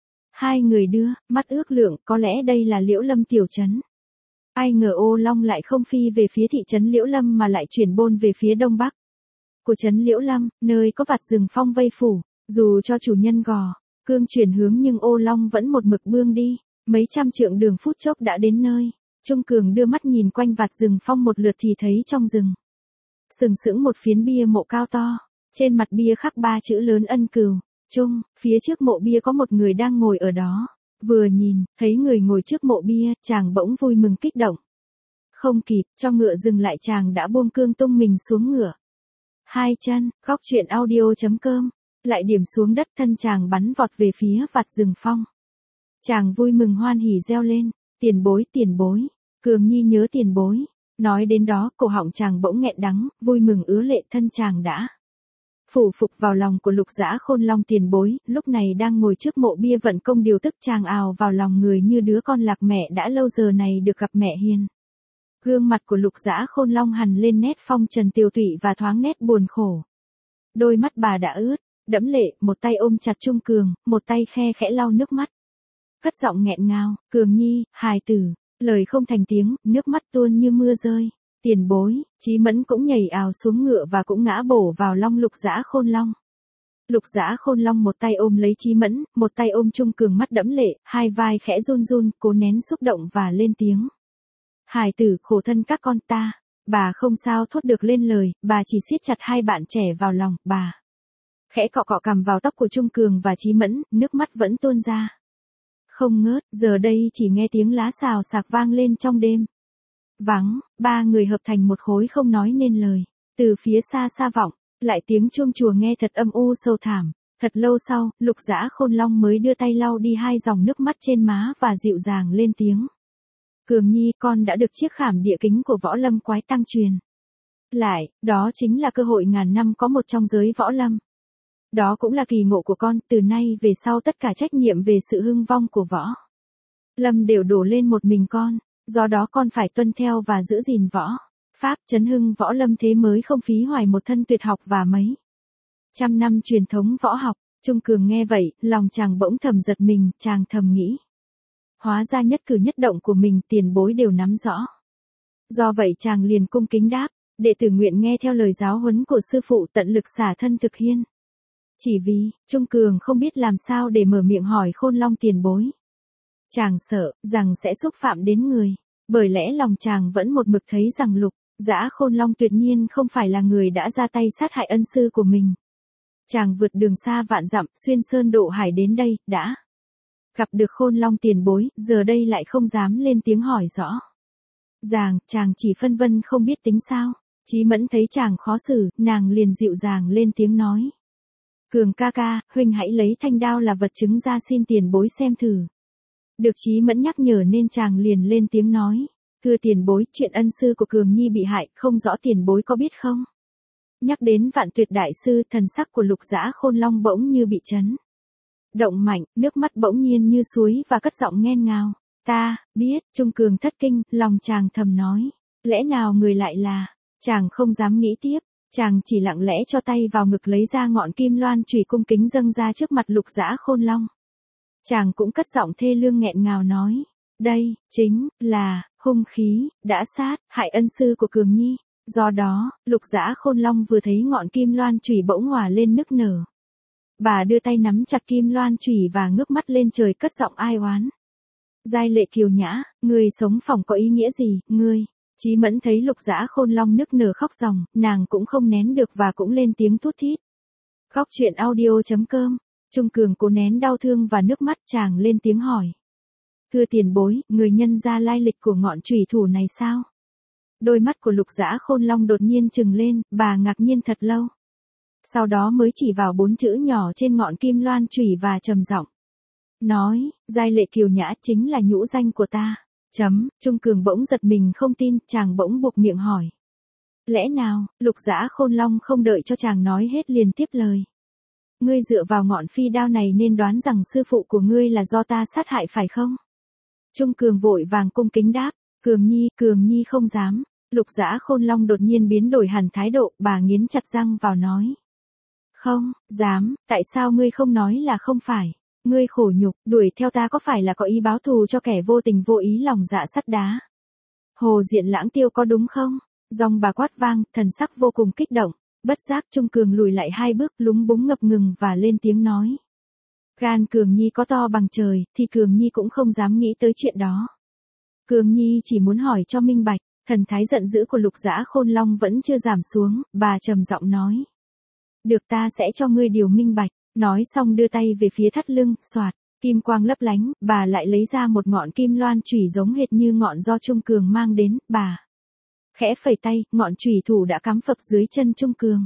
Hai người đưa, mắt ước lượng, có lẽ đây là Liễu Lâm tiểu trấn. Ai ngờ ô long lại không phi về phía thị trấn Liễu Lâm mà lại chuyển bôn về phía đông bắc của trấn Liễu Lâm, nơi có vạt rừng phong vây phủ. Dù cho chủ nhân gò cương chuyển hướng nhưng ô long vẫn một mực bươn đi, mấy trăm trượng đường phút chốc đã đến nơi. Trung Cường đưa mắt nhìn quanh vạt rừng phong một lượt thì thấy trong rừng sừng sững một phiến bia mộ cao to, trên mặt bia khắc 3 chữ lớn Ân Cừu. Trung, phía trước mộ bia có một người đang ngồi ở đó. Vừa nhìn, thấy người ngồi trước mộ bia, chàng bỗng vui mừng kích động. Không kịp, cho ngựa dừng lại chàng đã buông cương tung mình xuống ngựa. Hai chân, góc truyện audio.com, lại điểm xuống đất thân chàng bắn vọt về phía vạt rừng phong. Chàng vui mừng hoan hỉ reo lên, tiền bối, Cường Nhi nhớ tiền bối. Nói đến đó, cổ họng chàng bỗng nghẹn đắng, vui mừng ứa lệ thân chàng đã phủ phục vào lòng của Lục Dã Khôn Long tiền bối, lúc này đang ngồi trước mộ bia vận công điều tức chàng ào vào lòng người như đứa con lạc mẹ đã lâu giờ này được gặp mẹ hiền. Gương mặt của Lục Dã Khôn Long hằn lên nét phong trần tiều tụy và thoáng nét buồn khổ. Đôi mắt bà đã ướt, đẫm lệ, một tay ôm chặt Trung Cường, một tay khe khẽ lau nước mắt. Cất giọng nghẹn ngào, Cường Nhi, hài tử, lời không thành tiếng, nước mắt tuôn như mưa rơi. Tiền bối, Chí Mẫn cũng nhảy ào xuống ngựa và cũng ngã bổ vào long Lục Dã Khôn Long. Lục Dã Khôn Long một tay ôm lấy Chí Mẫn, một tay ôm Trung Cường mắt đẫm lệ, hai vai khẽ run run, cố nén xúc động và lên tiếng. Hài tử, khổ thân các con ta. Bà không sao thốt được lên lời, bà chỉ siết chặt hai bạn trẻ vào lòng, bà khẽ cọ cọ cằm vào tóc của Trung Cường và Chí Mẫn, nước mắt vẫn tuôn ra không ngớt. Giờ đây chỉ nghe tiếng lá xào xạc vang lên trong đêm vắng, ba người hợp thành một khối không nói nên lời. Từ phía xa xa vọng lại tiếng chuông chùa nghe thật âm u sâu thẳm. Thật lâu sau, Lục Dã Khôn Long mới đưa tay lau đi hai dòng nước mắt trên má và dịu dàng lên tiếng. Cường Nhi, con đã được chiếc khảm địa kính của võ lâm quái tăng truyền lại, đó chính là cơ hội ngàn năm có một trong giới võ lâm. Đó cũng là kỳ ngộ của con, từ nay về sau tất cả trách nhiệm về sự hưng vong của võ lâm đều đổ lên một mình con, do đó con phải tuân theo và giữ gìn võ pháp chấn hưng võ lâm, thế mới không phí hoài một thân tuyệt học và mấy trăm năm truyền thống võ học. Trung Cường nghe vậy, lòng chàng bỗng thầm giật mình, chàng thầm nghĩ. Hóa ra nhất cử nhất động của mình tiền bối đều nắm rõ. Do vậy chàng liền cung kính đáp, đệ tử nguyện nghe theo lời giáo huấn của sư phụ, tận lực xả thân thực hiên. Chỉ vì, Trung Cường không biết làm sao để mở miệng hỏi Khôn Long tiền bối. Chàng sợ, rằng sẽ xúc phạm đến người, bởi lẽ lòng chàng vẫn một mực thấy rằng Lục Dã Khôn Long tuyệt nhiên không phải là người đã ra tay sát hại ân sư của mình. Chàng vượt đường xa vạn dặm, xuyên sơn độ hải đến đây, đã gặp được Khôn Long tiền bối, giờ đây lại không dám lên tiếng hỏi rõ. Chàng chỉ phân vân không biết tính sao. Chí Mẫn thấy chàng khó xử, nàng liền dịu dàng lên tiếng nói. Cường ca ca, huynh hãy lấy thanh đao là vật chứng ra xin tiền bối xem thử. Được Chí Mẫn nhắc nhở nên chàng liền lên tiếng nói. Thưa tiền bối, chuyện ân sư của Cường Nhi bị hại, không rõ tiền bối có biết không? Nhắc đến Vạn Tuyệt đại sư, thần sắc của Lục Dã Khôn Long bỗng như bị chấn động mạnh, nước mắt bỗng nhiên như suối và cất giọng nghẹn ngào. Ta biết. Trung Cường thất kinh, lòng chàng thầm nói. Lẽ nào người lại là... Chàng không dám nghĩ tiếp, chàng chỉ lặng lẽ cho tay vào ngực lấy ra ngọn kim loan chùy cung kính dâng ra trước mặt Lục Dã Khôn Long. Chàng cũng cất giọng thê lương nghẹn ngào nói. Đây, chính là hung khí đã sát hại ân sư của Cường Nhi. Do đó, Lục Dã Khôn Long vừa thấy ngọn kim loan chùy bỗng hòa lên nức nở. Bà đưa tay nắm chặt kim loan chùy và ngước mắt lên trời cất giọng ai oán. Giai lệ kiều nhã, người sống phỏng có ý nghĩa gì, ngươi? Chí Mẫn thấy Lục Dã Khôn Long nức nở khóc ròng, nàng cũng không nén được và cũng lên tiếng thút thít. Góc truyện audio.com, Trung Cường cố nén đau thương và nước mắt chàng lên tiếng hỏi. Thưa tiền bối, người nhân ra lai lịch của ngọn chùy thủ này sao? Đôi mắt của Lục Dã Khôn Long đột nhiên trừng lên, bà ngạc nhiên thật lâu. Sau đó mới chỉ vào 4 chữ nhỏ trên ngọn kim loan chùy và trầm giọng nói, giai lệ kiều nhã chính là nhũ danh của ta. Trung Cường bỗng giật mình không tin, chàng bỗng buộc miệng hỏi. Lẽ nào? Lục Dã Khôn Long không đợi cho chàng nói hết liền tiếp lời. Ngươi dựa vào ngọn phi đao này nên đoán rằng sư phụ của ngươi là do ta sát hại phải không? Trung Cường vội vàng cung kính đáp, Cường Nhi không dám. Lục Dã Khôn Long đột nhiên biến đổi hẳn thái độ, bà nghiến chặt răng vào nói. Không, dám, tại sao ngươi không nói là không phải? Ngươi khổ nhục, đuổi theo ta có phải là có ý báo thù cho kẻ vô tình vô ý lòng dạ sắt đá? Hồ Diện Lãng Tiêu có đúng không? Dòng bà quát vang, thần sắc vô cùng kích động, bất giác Trung Cường lùi lại 2 bước lúng búng ngập ngừng và lên tiếng nói. Gan Cường Nhi có to bằng trời, thì Cường Nhi cũng không dám nghĩ tới chuyện đó. Cường Nhi chỉ muốn hỏi cho minh bạch, thần thái giận dữ của Lục Dã Khôn Long vẫn chưa giảm xuống, bà trầm giọng nói. Được, ta sẽ cho ngươi điều minh bạch, nói xong đưa tay về phía thắt lưng, xoạt, kim quang lấp lánh, bà lại lấy ra một ngọn kim loan chủy giống hệt như ngọn do Trung Cường mang đến, bà khẽ phẩy tay, ngọn chủy thủ đã cắm phập dưới chân Trung Cường.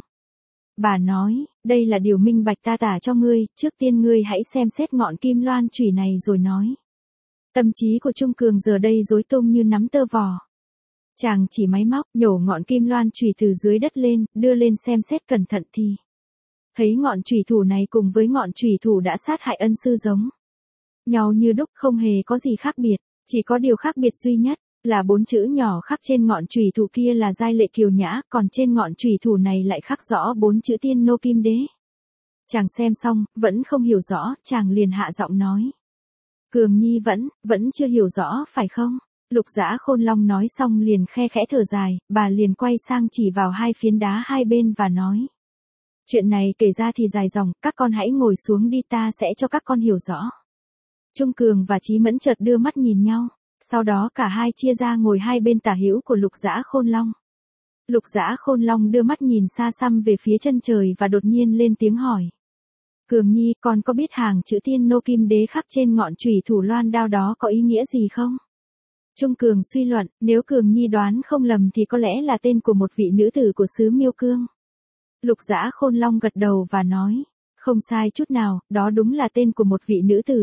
Bà nói, đây là điều minh bạch ta tả cho ngươi, trước tiên ngươi hãy xem xét ngọn kim loan chủy này rồi nói. Tâm trí của Trung Cường giờ đây rối tung như nắm tơ vò. Chàng chỉ máy móc, nhổ ngọn kim loan chủy từ dưới đất lên, đưa lên xem xét cẩn thận thì thấy ngọn chủy thủ này cùng với ngọn chủy thủ đã sát hại ân sư giống nhau như đúc, không hề có gì khác biệt, chỉ có điều khác biệt duy nhất là 4 chữ nhỏ khắc trên ngọn chủy thủ kia là giai lệ kiều nhã, còn trên ngọn chủy thủ này lại khắc rõ 4 chữ tiên nô kim đế. Chàng xem xong, vẫn không hiểu rõ, chàng liền hạ giọng nói. Cường Nhi vẫn chưa hiểu rõ phải không? Lục Dã Khôn Long nói xong liền khe khẽ thở dài, bà liền quay sang chỉ vào 2 phiến đá hai bên và nói. Chuyện này kể ra thì dài dòng, các con hãy ngồi xuống đi, ta sẽ cho các con hiểu rõ. Trung Cường và Chí Mẫn chợt đưa mắt nhìn nhau, sau đó cả hai chia ra ngồi hai bên tả hữu của Lục Dã Khôn Long. Lục Dã Khôn Long đưa mắt nhìn xa xăm về phía chân trời và đột nhiên lên tiếng hỏi. Cường Nhi, con có biết hàng chữ tiên nô kim đế khắc trên ngọn chủy thủ loan đao đó có ý nghĩa gì không? Trung Cường suy luận, nếu Cường Nhi đoán không lầm thì có lẽ là tên của một vị nữ tử của xứ Miêu Cương. Lục Dã Khôn Long gật đầu và nói, không sai chút nào, đó đúng là tên của một vị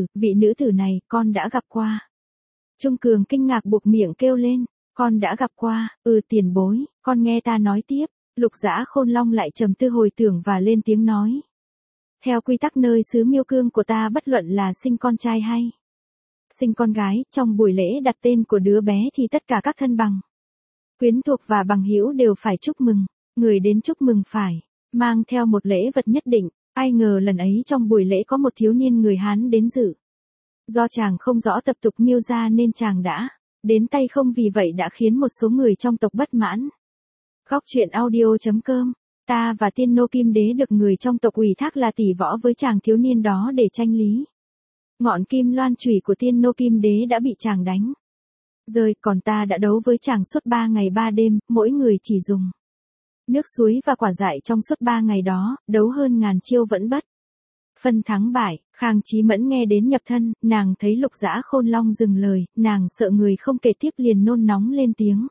nữ tử này, con đã gặp qua. Trung Cường kinh ngạc buộc miệng kêu lên, con đã gặp qua, tiền bối, con nghe ta nói tiếp. Lục Dã Khôn Long lại trầm tư hồi tưởng và lên tiếng nói. Theo quy tắc nơi xứ Miêu Cương của ta, bất luận là sinh con trai hay sinh con gái, trong buổi lễ đặt tên của đứa bé thì tất cả các thân bằng, quyến thuộc và bằng hữu đều phải chúc mừng, người đến chúc mừng phải mang theo một lễ vật nhất định. Ai ngờ lần ấy trong buổi lễ có một thiếu niên người Hán đến dự. Do chàng không rõ tập tục Miêu gia nên chàng đã đến tay không, vì vậy đã khiến một số người trong tộc bất mãn. Góc truyện audio.com. Ta và tiên nô kim đế được người trong tộc ủy thác là tỷ võ với chàng thiếu niên đó để tranh lý. Ngọn kim loan chủy của tiên nô kim đế đã bị chàng đánh rơi, còn ta đã đấu với chàng suốt 3 ngày 3 đêm, mỗi người chỉ dùng nước suối và quả dại trong suốt 3 ngày đó, đấu hơn ngàn chiêu vẫn bất phân thắng bại. Khang Chí Mẫn nghe đến nhập thân, nàng thấy Lục Dã Khôn Long dừng lời, nàng sợ người không kể tiếp liền nôn nóng lên tiếng.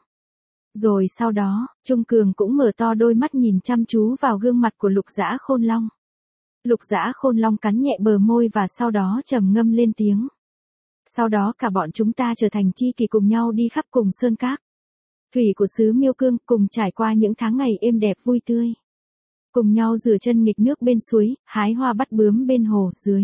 Rồi sau đó, Trung Cường cũng mở to đôi mắt nhìn chăm chú vào gương mặt của Lục Dã Khôn Long. Lục Dã Khôn Long cắn nhẹ bờ môi và sau đó trầm ngâm lên tiếng. Sau đó cả bọn chúng ta trở thành tri kỷ, cùng nhau đi khắp cùng sơn các thủy của xứ Miêu Cương, cùng trải qua những tháng ngày êm đẹp vui tươi. Cùng nhau rửa chân nghịch nước bên suối, hái hoa bắt bướm bên hồ dưới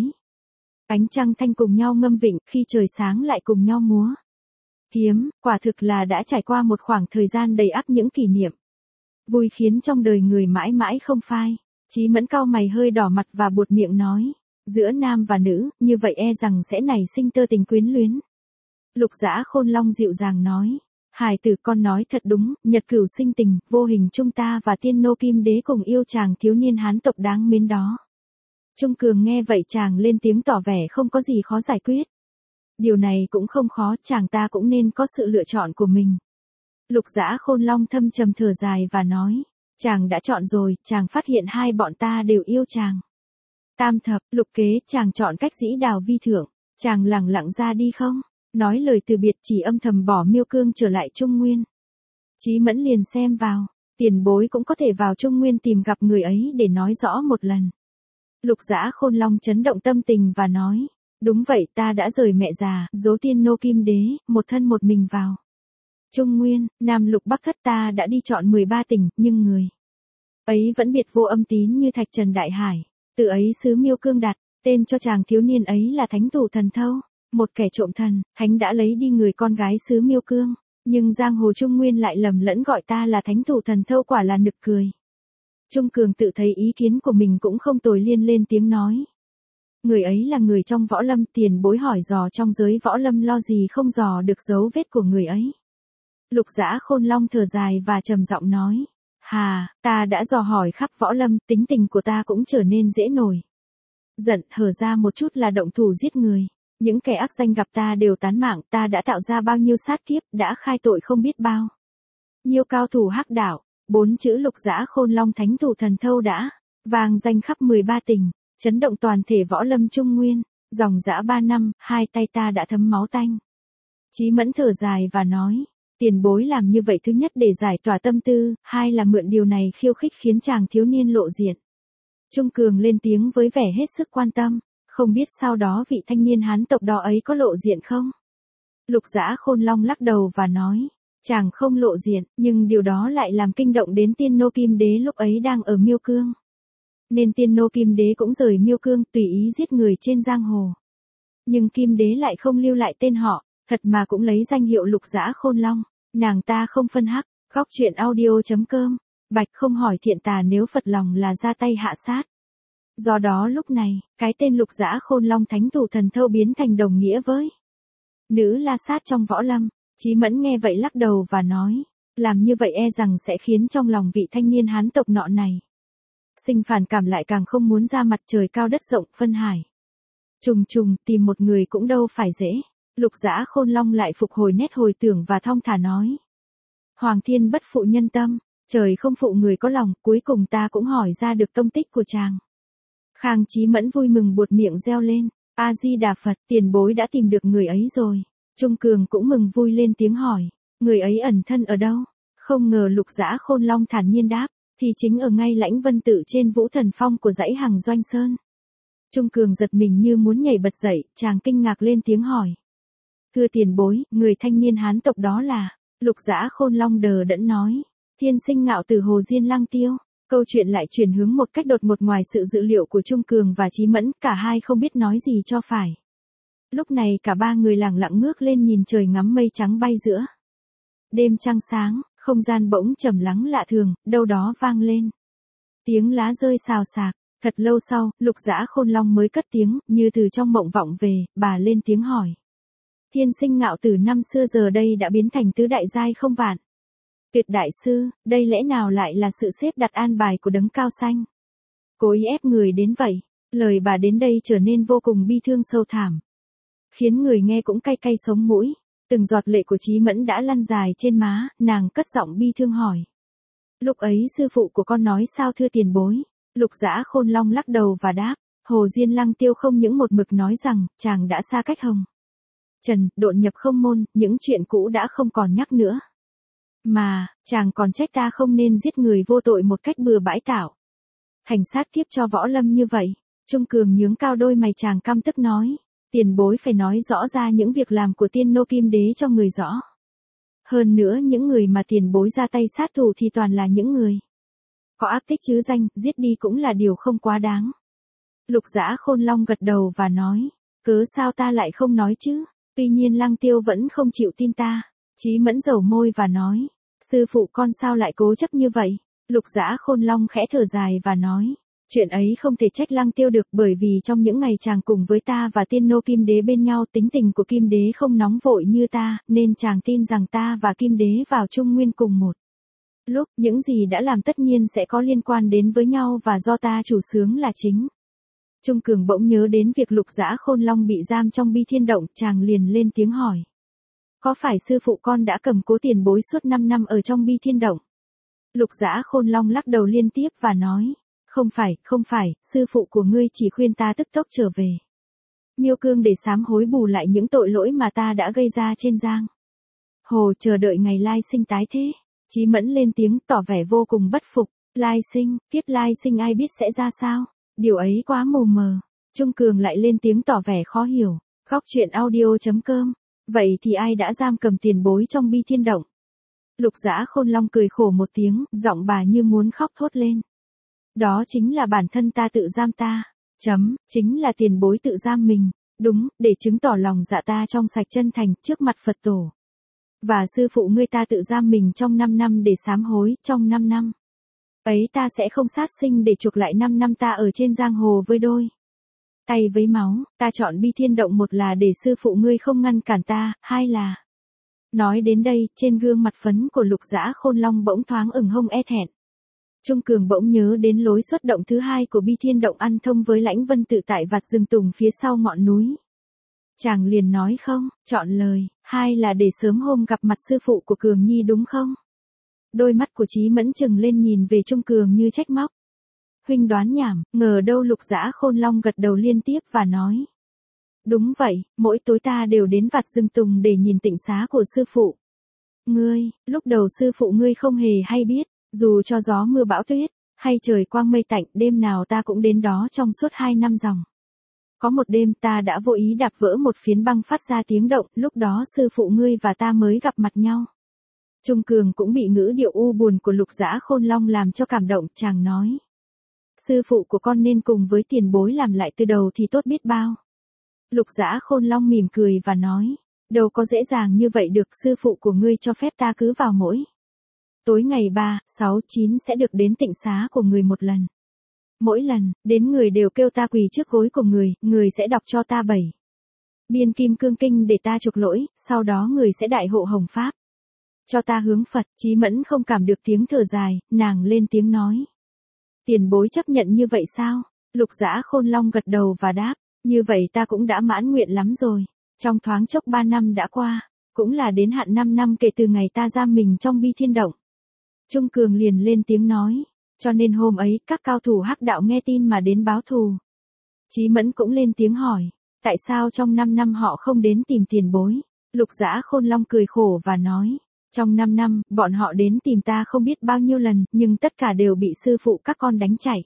ánh trăng thanh, cùng nhau ngâm vịnh, khi trời sáng lại cùng nhau múa kiếm. Quả thực là đã trải qua một khoảng thời gian đầy ắp những kỷ niệm vui khiến trong đời người mãi mãi không phai. Chí Mẫn cau mày hơi đỏ mặt và buột miệng nói, giữa nam và nữ, như vậy e rằng sẽ nảy sinh tơ tình quyến luyến. Lục Dã Khôn Long dịu dàng nói, hài tử, con nói thật đúng, nhật cửu sinh tình, vô hình chúng ta và tiên nô kim đế cùng yêu chàng thiếu niên Hán tộc đáng mến đó. Trung Cường nghe vậy chàng lên tiếng tỏ vẻ không có gì khó giải quyết. Điều này cũng không khó, chàng ta cũng nên có sự lựa chọn của mình. Lục Dã Khôn Long thâm trầm thở dài và nói, chàng đã chọn rồi, chàng phát hiện hai bọn ta đều yêu chàng. Tam thập, lục kế, chàng chọn cách dĩ đào vi thượng, chàng lẳng lặng ra đi không? Nói lời từ biệt chỉ âm thầm bỏ Miêu Cương trở lại Trung Nguyên. Chí Mẫn liền xem vào, tiền bối cũng có thể vào Trung Nguyên tìm gặp người ấy để nói rõ một lần. Lục Dã Khôn Long chấn động tâm tình và nói, đúng vậy, ta đã rời mẹ già, giấu tiên nô kim đế, một thân một mình vào Trung Nguyên, Nam Lục Bắc Thất, ta đã đi chọn 13 tỉnh, nhưng người ấy vẫn biệt vô âm tín như Thạch Trần Đại Hải. Từ ấy xứ Miêu Cương đặt tên cho chàng thiếu niên ấy là Thánh Thủ Thần Thâu, một kẻ trộm thần, thánh đã lấy đi người con gái xứ Miêu Cương. Nhưng giang hồ Trung Nguyên lại lầm lẫn gọi ta là thánh thủ thần thâu, quả là nực cười. Trung Cường tự thấy ý kiến của mình cũng không tồi, liên lên tiếng nói. Người ấy là người trong võ lâm, tiền bối hỏi dò trong giới võ lâm lo gì không dò được dấu vết của người ấy. Lục Dã Khôn Long thở dài và trầm giọng nói. Hà, ta đã dò hỏi khắp võ lâm, tính tình của ta cũng trở nên dễ nổi. Giận hở ra một chút là động thủ giết người. Những kẻ ác danh gặp ta đều tán mạng, ta đã tạo ra bao nhiêu sát kiếp, đã khai tội không biết bao. Nhiêu cao thủ hắc đạo, 4 chữ Lục Dã Khôn Long thánh thủ thần thâu đã vang danh khắp 13 tỉnh, chấn động toàn thể võ lâm Trung Nguyên. Dòng dã 3 năm, hai tay ta đã thấm máu tanh. Chí Mẫn thở dài và nói. Tiền bối làm như vậy thứ nhất để giải tỏa tâm tư, hai là mượn điều này khiêu khích khiến chàng thiếu niên lộ diện. Trung Cường lên tiếng với vẻ hết sức quan tâm. Không biết sau đó vị thanh niên Hán tộc đó ấy có lộ diện không? Lục Dã Khôn Long lắc đầu và nói. Chàng không lộ diện, nhưng điều đó lại làm kinh động đến Tiên Nô Kim Đế lúc ấy đang ở Miêu Cương. Nên Tiên Nô Kim Đế cũng rời Miêu Cương tùy ý giết người trên giang hồ. Nhưng Kim Đế lại không lưu lại tên họ, thật mà cũng lấy danh hiệu Lục Dã Khôn Long. Nàng ta không phân hắc. Góc truyện audio.com. Bạch không hỏi thiện tà, nếu Phật lòng là ra tay hạ sát. Do đó lúc này, cái tên Lục Dã Khôn Long thánh thủ thần thâu biến thành đồng nghĩa với nữ la sát trong võ lâm. Chí Mẫn nghe vậy lắc đầu và nói. Làm như vậy e rằng sẽ khiến trong lòng vị thanh niên Hán tộc nọ này sinh phản cảm, lại càng không muốn ra mặt trời cao đất rộng phân hải. Trùng trùng tìm một người cũng đâu phải dễ. Lục Dã Khôn Long lại phục hồi nét hồi tưởng và thong thả nói. Hoàng thiên bất phụ nhân tâm, trời không phụ người có lòng, cuối cùng ta cũng hỏi ra được tông tích của chàng. Khang Chí Mẫn vui mừng buột miệng reo lên. A Di Đà Phật, tiền bối đã tìm được người ấy rồi. Trung Cường cũng mừng vui lên tiếng hỏi. Người ấy ẩn thân ở đâu? Không ngờ Lục Dã Khôn Long thản nhiên đáp. Thì chính ở ngay Lãnh Vân Tự trên Vũ Thần Phong của dãy Hằng Doanh Sơn. Trung Cường giật mình như muốn nhảy bật dậy, chàng kinh ngạc lên tiếng hỏi. Thưa tiền bối, người thanh niên Hán tộc đó là. Lục Dã Khôn Long đờ đẫn nói. Thiên sinh ngạo tử Hồ Diên Lăng Tiêu. Câu chuyện lại chuyển hướng một cách đột ngột ngoài sự dự liệu của Trung Cường và Chí Mẫn, cả hai không biết nói gì cho phải. Lúc này cả ba người lẳng lặng ngước lên nhìn trời ngắm mây trắng bay giữa đêm trăng sáng, không gian bỗng trầm lắng lạ thường, đâu đó vang lên tiếng lá rơi xào xạc. Thật lâu sau, Lục Dã Khôn Long mới cất tiếng, như từ trong mộng vọng về, bà lên tiếng hỏi. Thiên sinh ngạo tử năm xưa giờ đây đã biến thành tứ đại giai không vạn. Tuyệt đại sư, đây lẽ nào lại là sự xếp đặt an bài của đấng cao xanh? Cố ý ép người đến vậy. Lời bà đến đây trở nên vô cùng bi thương sâu thẳm, khiến người nghe cũng cay cay sống mũi. Từng giọt lệ của Chí Mẫn đã lăn dài trên má, nàng cất giọng bi thương hỏi. Lúc ấy sư phụ của con nói sao thưa tiền bối? Lục Dã Khôn Long lắc đầu và đáp. Hồ Diên Lăng Tiêu không những một mực nói rằng, chàng đã xa cách Hồng Trần, độn nhập không môn, những chuyện cũ đã không còn nhắc nữa. Mà, chàng còn trách ta không nên giết người vô tội một cách bừa bãi tạo thành sát kiếp cho võ lâm như vậy. Trung Cường nhướng cao đôi mày, chàng căm tức nói. Tiền bối phải nói rõ ra những việc làm của Tiên Nô Kim Đế cho người rõ. Hơn nữa những người mà tiền bối ra tay sát thủ thì toàn là những người có ác tích chứ danh, giết đi cũng là điều không quá đáng. Lục Dã Khôn Long gật đầu và nói. Cớ sao ta lại không nói chứ? Tuy nhiên Lăng Tiêu vẫn không chịu tin ta. Chí Mẫn dầu môi và nói. Sư phụ con sao lại cố chấp như vậy? Lục Dã Khôn Long khẽ thở dài và nói. Chuyện ấy không thể trách Lăng Tiêu được, bởi vì trong những ngày chàng cùng với ta và Tiên Nô Kim Đế bên nhau, tính tình của Kim Đế không nóng vội như ta, nên chàng tin rằng ta và Kim Đế vào Trung Nguyên cùng một lúc, những gì đã làm tất nhiên sẽ có liên quan đến với nhau và do ta chủ xướng là chính. Trung Cường bỗng nhớ đến việc Lục Dã Khôn Long bị giam trong Bi Thiên Động, chàng liền lên tiếng hỏi. Có phải sư phụ con đã cầm cố tiền bối suốt 5 năm ở trong Bi Thiên Động? Lục Dã Khôn Long lắc đầu liên tiếp và nói. Không phải, sư phụ của ngươi chỉ khuyên ta tức tốc trở về Miêu Cương để sám hối bù lại những tội lỗi mà ta đã gây ra trên giang hồ, chờ đợi ngày lai sinh tái thế. Chí Mẫn lên tiếng tỏ vẻ vô cùng bất phục. Lai sinh, kiếp lai sinh ai biết sẽ ra sao? Điều ấy quá mù mờ. Trung Cường lại lên tiếng tỏ vẻ khó hiểu. Góc truyện audio.com. Vậy thì ai đã giam cầm tiền bối trong Bi Thiên Động? Lục Dã Khôn Long cười khổ một tiếng, giọng bà như muốn khóc thốt lên. Đó chính là bản thân ta tự giam ta. Chính là tiền bối tự giam mình. Đúng, để chứng tỏ lòng dạ ta trong sạch chân thành trước mặt Phật tổ. Và sư phụ ngươi ta tự giam mình trong 5 năm để sám hối, trong 5 năm. Ấy ta sẽ không sát sinh để chuộc lại 5 năm ta ở trên giang hồ với đôi tay với máu, ta chọn Bi Thiên Động, một là để sư phụ ngươi không ngăn cản ta, hai là... Nói đến đây, trên gương mặt phấn của Lục Dã Khôn Long bỗng thoáng ửng hông e thẹn. Trung Cường bỗng nhớ đến lối xuất động thứ hai của Bi Thiên Động ăn thông với Lãnh Vân Tự tại vạt rừng tùng phía sau ngọn núi. Chàng liền nói không, chọn lời, hai là để sớm hôm gặp mặt sư phụ của Cường Nhi đúng không? Đôi mắt của Chí Mẫn trừng lên nhìn về Trung Cường như trách móc. Huynh đoán nhảm, ngờ đâu. Lục Dã Khôn Long gật đầu liên tiếp và nói. Đúng vậy, mỗi tối ta đều đến vạt rừng tùng để nhìn tịnh xá của sư phụ. Ngươi, lúc đầu sư phụ ngươi không hề hay biết, dù cho gió mưa bão tuyết, hay trời quang mây tạnh, đêm nào ta cũng đến đó trong suốt 2 năm dòng. Có một đêm ta đã vô ý đạp vỡ một phiến băng phát ra tiếng động, lúc đó sư phụ ngươi và ta mới gặp mặt nhau. Trung Cường cũng bị ngữ điệu u buồn của Lục Dã Khôn Long làm cho cảm động, chàng nói. Sư phụ của con nên cùng với tiền bối làm lại từ đầu thì tốt biết bao. Lục Dã Khôn Long mỉm cười và nói, đâu có dễ dàng như vậy được, sư phụ của ngươi cho phép ta cứ vào mỗi tối ngày 3, 6, 9 sẽ được đến tịnh xá của người một lần. Mỗi lần, đến người đều kêu ta quỳ trước gối của người sẽ đọc cho ta 7 biên kim cương kinh để ta chuộc lỗi, sau đó người sẽ đại hộ hồng pháp. Cho ta hướng Phật. Chí Mẫn không cảm được tiếng thở dài, nàng lên tiếng nói. Tiền bối chấp nhận như vậy sao? Lục Dã Khôn Long gật đầu và đáp, như vậy ta cũng đã mãn nguyện lắm rồi. Trong thoáng chốc 3 năm đã qua, cũng là đến hạn 5 năm kể từ ngày ta giam mình trong Bi Thiên Động. Trung Cường liền lên tiếng nói, cho nên hôm ấy các cao thủ hắc đạo nghe tin mà đến báo thù. Chí Mẫn cũng lên tiếng hỏi, tại sao trong 5 năm họ không đến tìm tiền bối? Lục Dã Khôn Long cười khổ và nói, trong 5 năm, bọn họ đến tìm ta không biết bao nhiêu lần, nhưng tất cả đều bị sư phụ các con đánh chạy.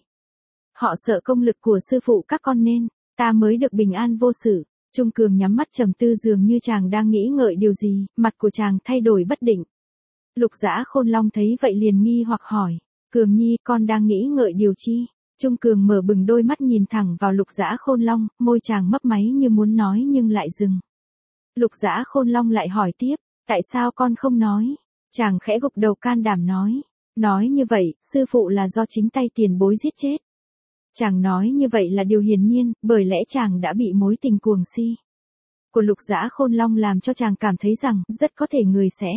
Họ sợ công lực của sư phụ các con nên, ta mới được bình an vô sự. Trung Cường nhắm mắt trầm tư dường như chàng đang nghĩ ngợi điều gì, mặt của chàng thay đổi bất định. Lục Dã Khôn Long thấy vậy liền nghi hoặc hỏi, Cường Nhi, con đang nghĩ ngợi điều chi? Trung Cường mở bừng đôi mắt nhìn thẳng vào Lục Dã Khôn Long, môi chàng mấp máy như muốn nói nhưng lại dừng. Lục Dã Khôn Long lại hỏi tiếp, tại sao con không nói? Chàng khẽ gục đầu can đảm nói như vậy, sư phụ là do chính tay tiền bối giết chết. Chàng nói như vậy là điều hiển nhiên, bởi lẽ chàng đã bị mối tình cuồng si của Lục Dã Khôn Long làm cho chàng cảm thấy rằng rất có thể người sẽ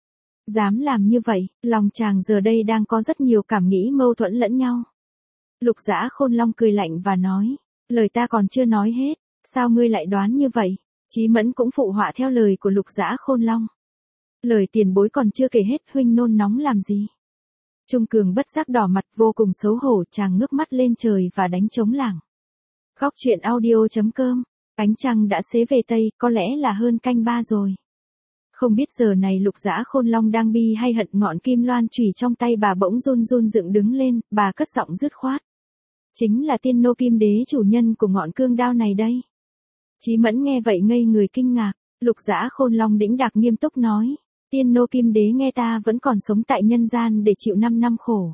dám làm như vậy. Lòng chàng giờ đây đang có rất nhiều cảm nghĩ mâu thuẫn lẫn nhau. Lục Dã Khôn Long cười lạnh và nói, lời ta còn chưa nói hết, sao ngươi lại đoán như vậy? Chí Mẫn cũng phụ họa theo lời của Lục Dã Khôn Long. Lời tiền bối còn chưa kể hết, huynh nôn nóng làm gì? Trung Cường bất giác đỏ mặt vô cùng xấu hổ, chàng ngước mắt lên trời và đánh trống lảng. Góc truyện audio.com, ánh trăng đã xế về Tây, có lẽ là hơn canh 3 rồi. Không biết giờ này Lục Dã Khôn Long đang bi hay hận, ngọn kim loan chùy trong tay bà bỗng run run dựng đứng lên, bà cất giọng dứt khoát. Chính là Tiên Nô Kim Đế, chủ nhân của ngọn cương đao này đây. Chí Mẫn nghe vậy ngây người kinh ngạc. Lục Dã Khôn Long đĩnh đạc nghiêm túc nói, Tiên Nô Kim Đế nghe ta vẫn còn sống tại nhân gian để chịu 5 năm khổ.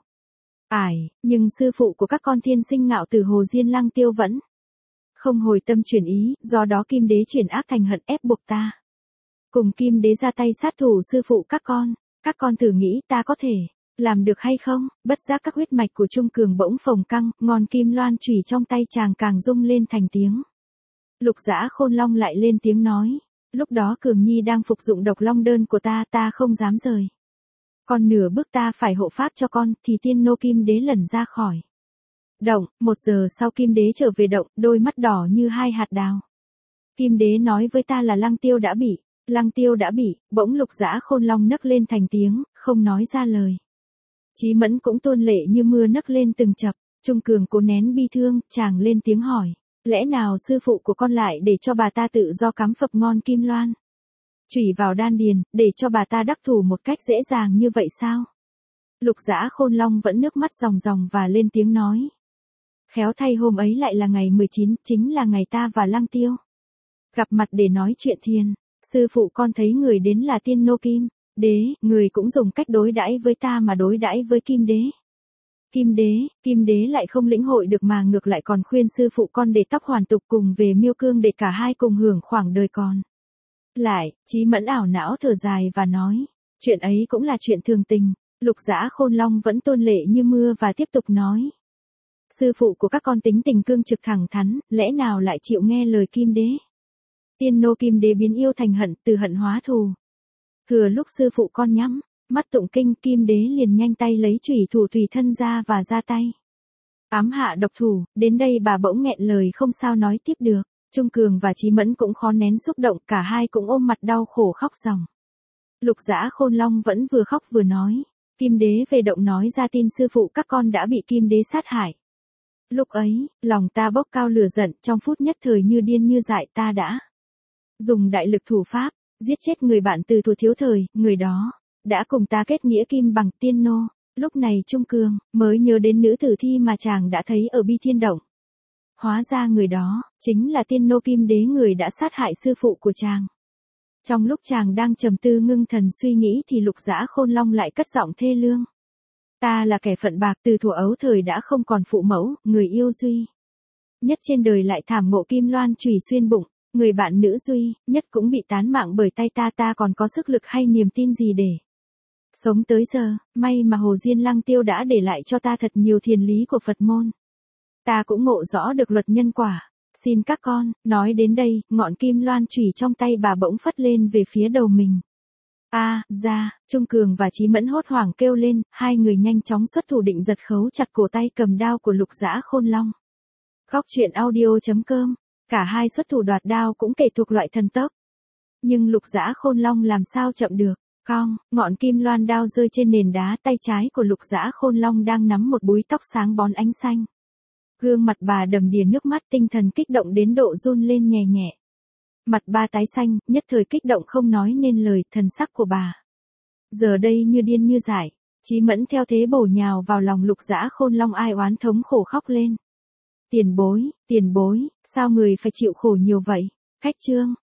Nhưng sư phụ của các con thiên sinh ngạo tử Hồ Diên Lăng Tiêu vẫn không hồi tâm chuyển ý, do đó Kim Đế chuyển ác thành hận ép buộc ta cùng Kim Đế ra tay sát thủ sư phụ các con. Các con thử nghĩ ta có thể làm được hay không? Bất giác các huyết mạch của Trung Cường bỗng phồng căng, ngọn kim loan chùy trong tay chàng càng rung lên thành tiếng. Lục Dã Khôn Long lại lên tiếng nói, lúc đó Cường Nhi đang phục dụng độc long đơn của ta không dám rời. Còn nửa bước ta phải hộ pháp cho con, thì Tiên Nô Kim Đế lẩn ra khỏi động. 1 giờ sau Kim Đế trở về động, đôi mắt đỏ như 2 hạt đào. Kim Đế nói với ta là Lăng Tiêu đã bị, bỗng Lục Dã Khôn Long nấc lên thành tiếng, không nói ra lời. Chí Mẫn cũng tuôn lệ như mưa nấc lên từng chập. Trung Cường cố nén bi thương, chàng lên tiếng hỏi, lẽ nào sư phụ của con lại để cho bà ta tự do cắm phập ngọn kim loan chùy vào đan điền, để cho bà ta đắc thủ một cách dễ dàng như vậy sao? Lục Dã Khôn Long vẫn nước mắt ròng ròng và lên tiếng nói, khéo thay hôm ấy lại là ngày 19, chính là ngày ta và Lăng Tiêu gặp mặt để nói chuyện thiền. Sư phụ con thấy người đến là Tiên Nô Kim Đế, người cũng dùng cách đối đãi với ta mà đối đãi với Kim Đế. Kim Đế lại không lĩnh hội được mà ngược lại còn khuyên sư phụ con để tóc hoàn tục cùng về Miêu Cương để cả hai cùng hưởng khoảng đời còn Lại, Chí Mẫn ảo não thở dài và nói, chuyện ấy cũng là chuyện thường tình. Lục Dã Khôn Long vẫn tuôn lệ như mưa và tiếp tục nói. Sư phụ của các con tính tình cương trực thẳng thắn, lẽ nào lại chịu nghe lời Kim Đế? Tiên nô Kim Đế biến yêu thành hận, từ hận hóa thù. Thừa lúc sư phụ con nhắm mắt tụng kinh, Kim Đế liền nhanh tay lấy chủy thủ tùy thân ra và ra tay ám hạ độc thủ. Đến đây bà bỗng nghẹn lời không sao nói tiếp được. Trung Cường và Chí Mẫn cũng khó nén xúc động, cả hai cũng ôm mặt đau khổ khóc ròng. Lục Dã Khôn Long vẫn vừa khóc vừa nói, Kim Đế về động nói ra tin sư phụ các con đã bị Kim Đế sát hại. Lúc ấy, lòng ta bốc cao lửa giận, trong phút nhất thời như điên như dại ta đã dùng đại lực thủ pháp, giết chết người bạn từ thuở thiếu thời, người đó đã cùng ta kết nghĩa kim bằng tiên nô. Lúc này Trung Cường mới nhớ đến nữ tử thi mà chàng đã thấy ở Bi Thiên Động. Hóa ra người đó chính là tiên nô Kim Đế, người đã sát hại sư phụ của chàng. Trong lúc chàng đang trầm tư ngưng thần suy nghĩ thì Lục Dã Khôn Long lại cất giọng thê lương. Ta là kẻ phận bạc, từ thuở ấu thời đã không còn phụ mẫu, người yêu duy nhất trên đời lại thảm ngộ kim loan chùy xuyên bụng, người bạn nữ duy nhất cũng bị tán mạng bởi tay ta còn có sức lực hay niềm tin gì để sống tới giờ. May mà Hồ Diên Lăng Tiêu đã để lại cho ta thật nhiều thiền lý của Phật môn. Ta cũng ngộ rõ được luật nhân quả. Xin các con, nói đến đây, ngọn kim loan chùy trong tay bà bỗng phất lên về phía đầu mình. Ra, Trung Cường và Chí Mẫn hốt hoảng kêu lên, hai người nhanh chóng xuất thủ định giật khấu chặt cổ tay cầm đao của Lục Dã Khôn Long. Góc truyện audio.com, cả hai xuất thủ đoạt đao cũng kể thuộc loại thần tốc. Nhưng Lục Dã Khôn Long làm sao chậm được. Cong, ngọn kim loan đao rơi trên nền đá, tay trái của Lục Dã Khôn Long đang nắm một búi tóc sáng bóng ánh xanh. Gương mặt bà đầm đìa nước mắt, tinh thần kích động đến độ run lên nhẹ nhẹ. Mặt bà tái xanh, nhất thời kích động không nói nên lời, thần sắc của bà giờ đây như điên như dại. Chí Mẫn theo thế bổ nhào vào lòng Lục Dã Khôn Long, ai oán thống khổ khóc lên. Tiền bối, sao người phải chịu khổ nhiều vậy? Khách trương,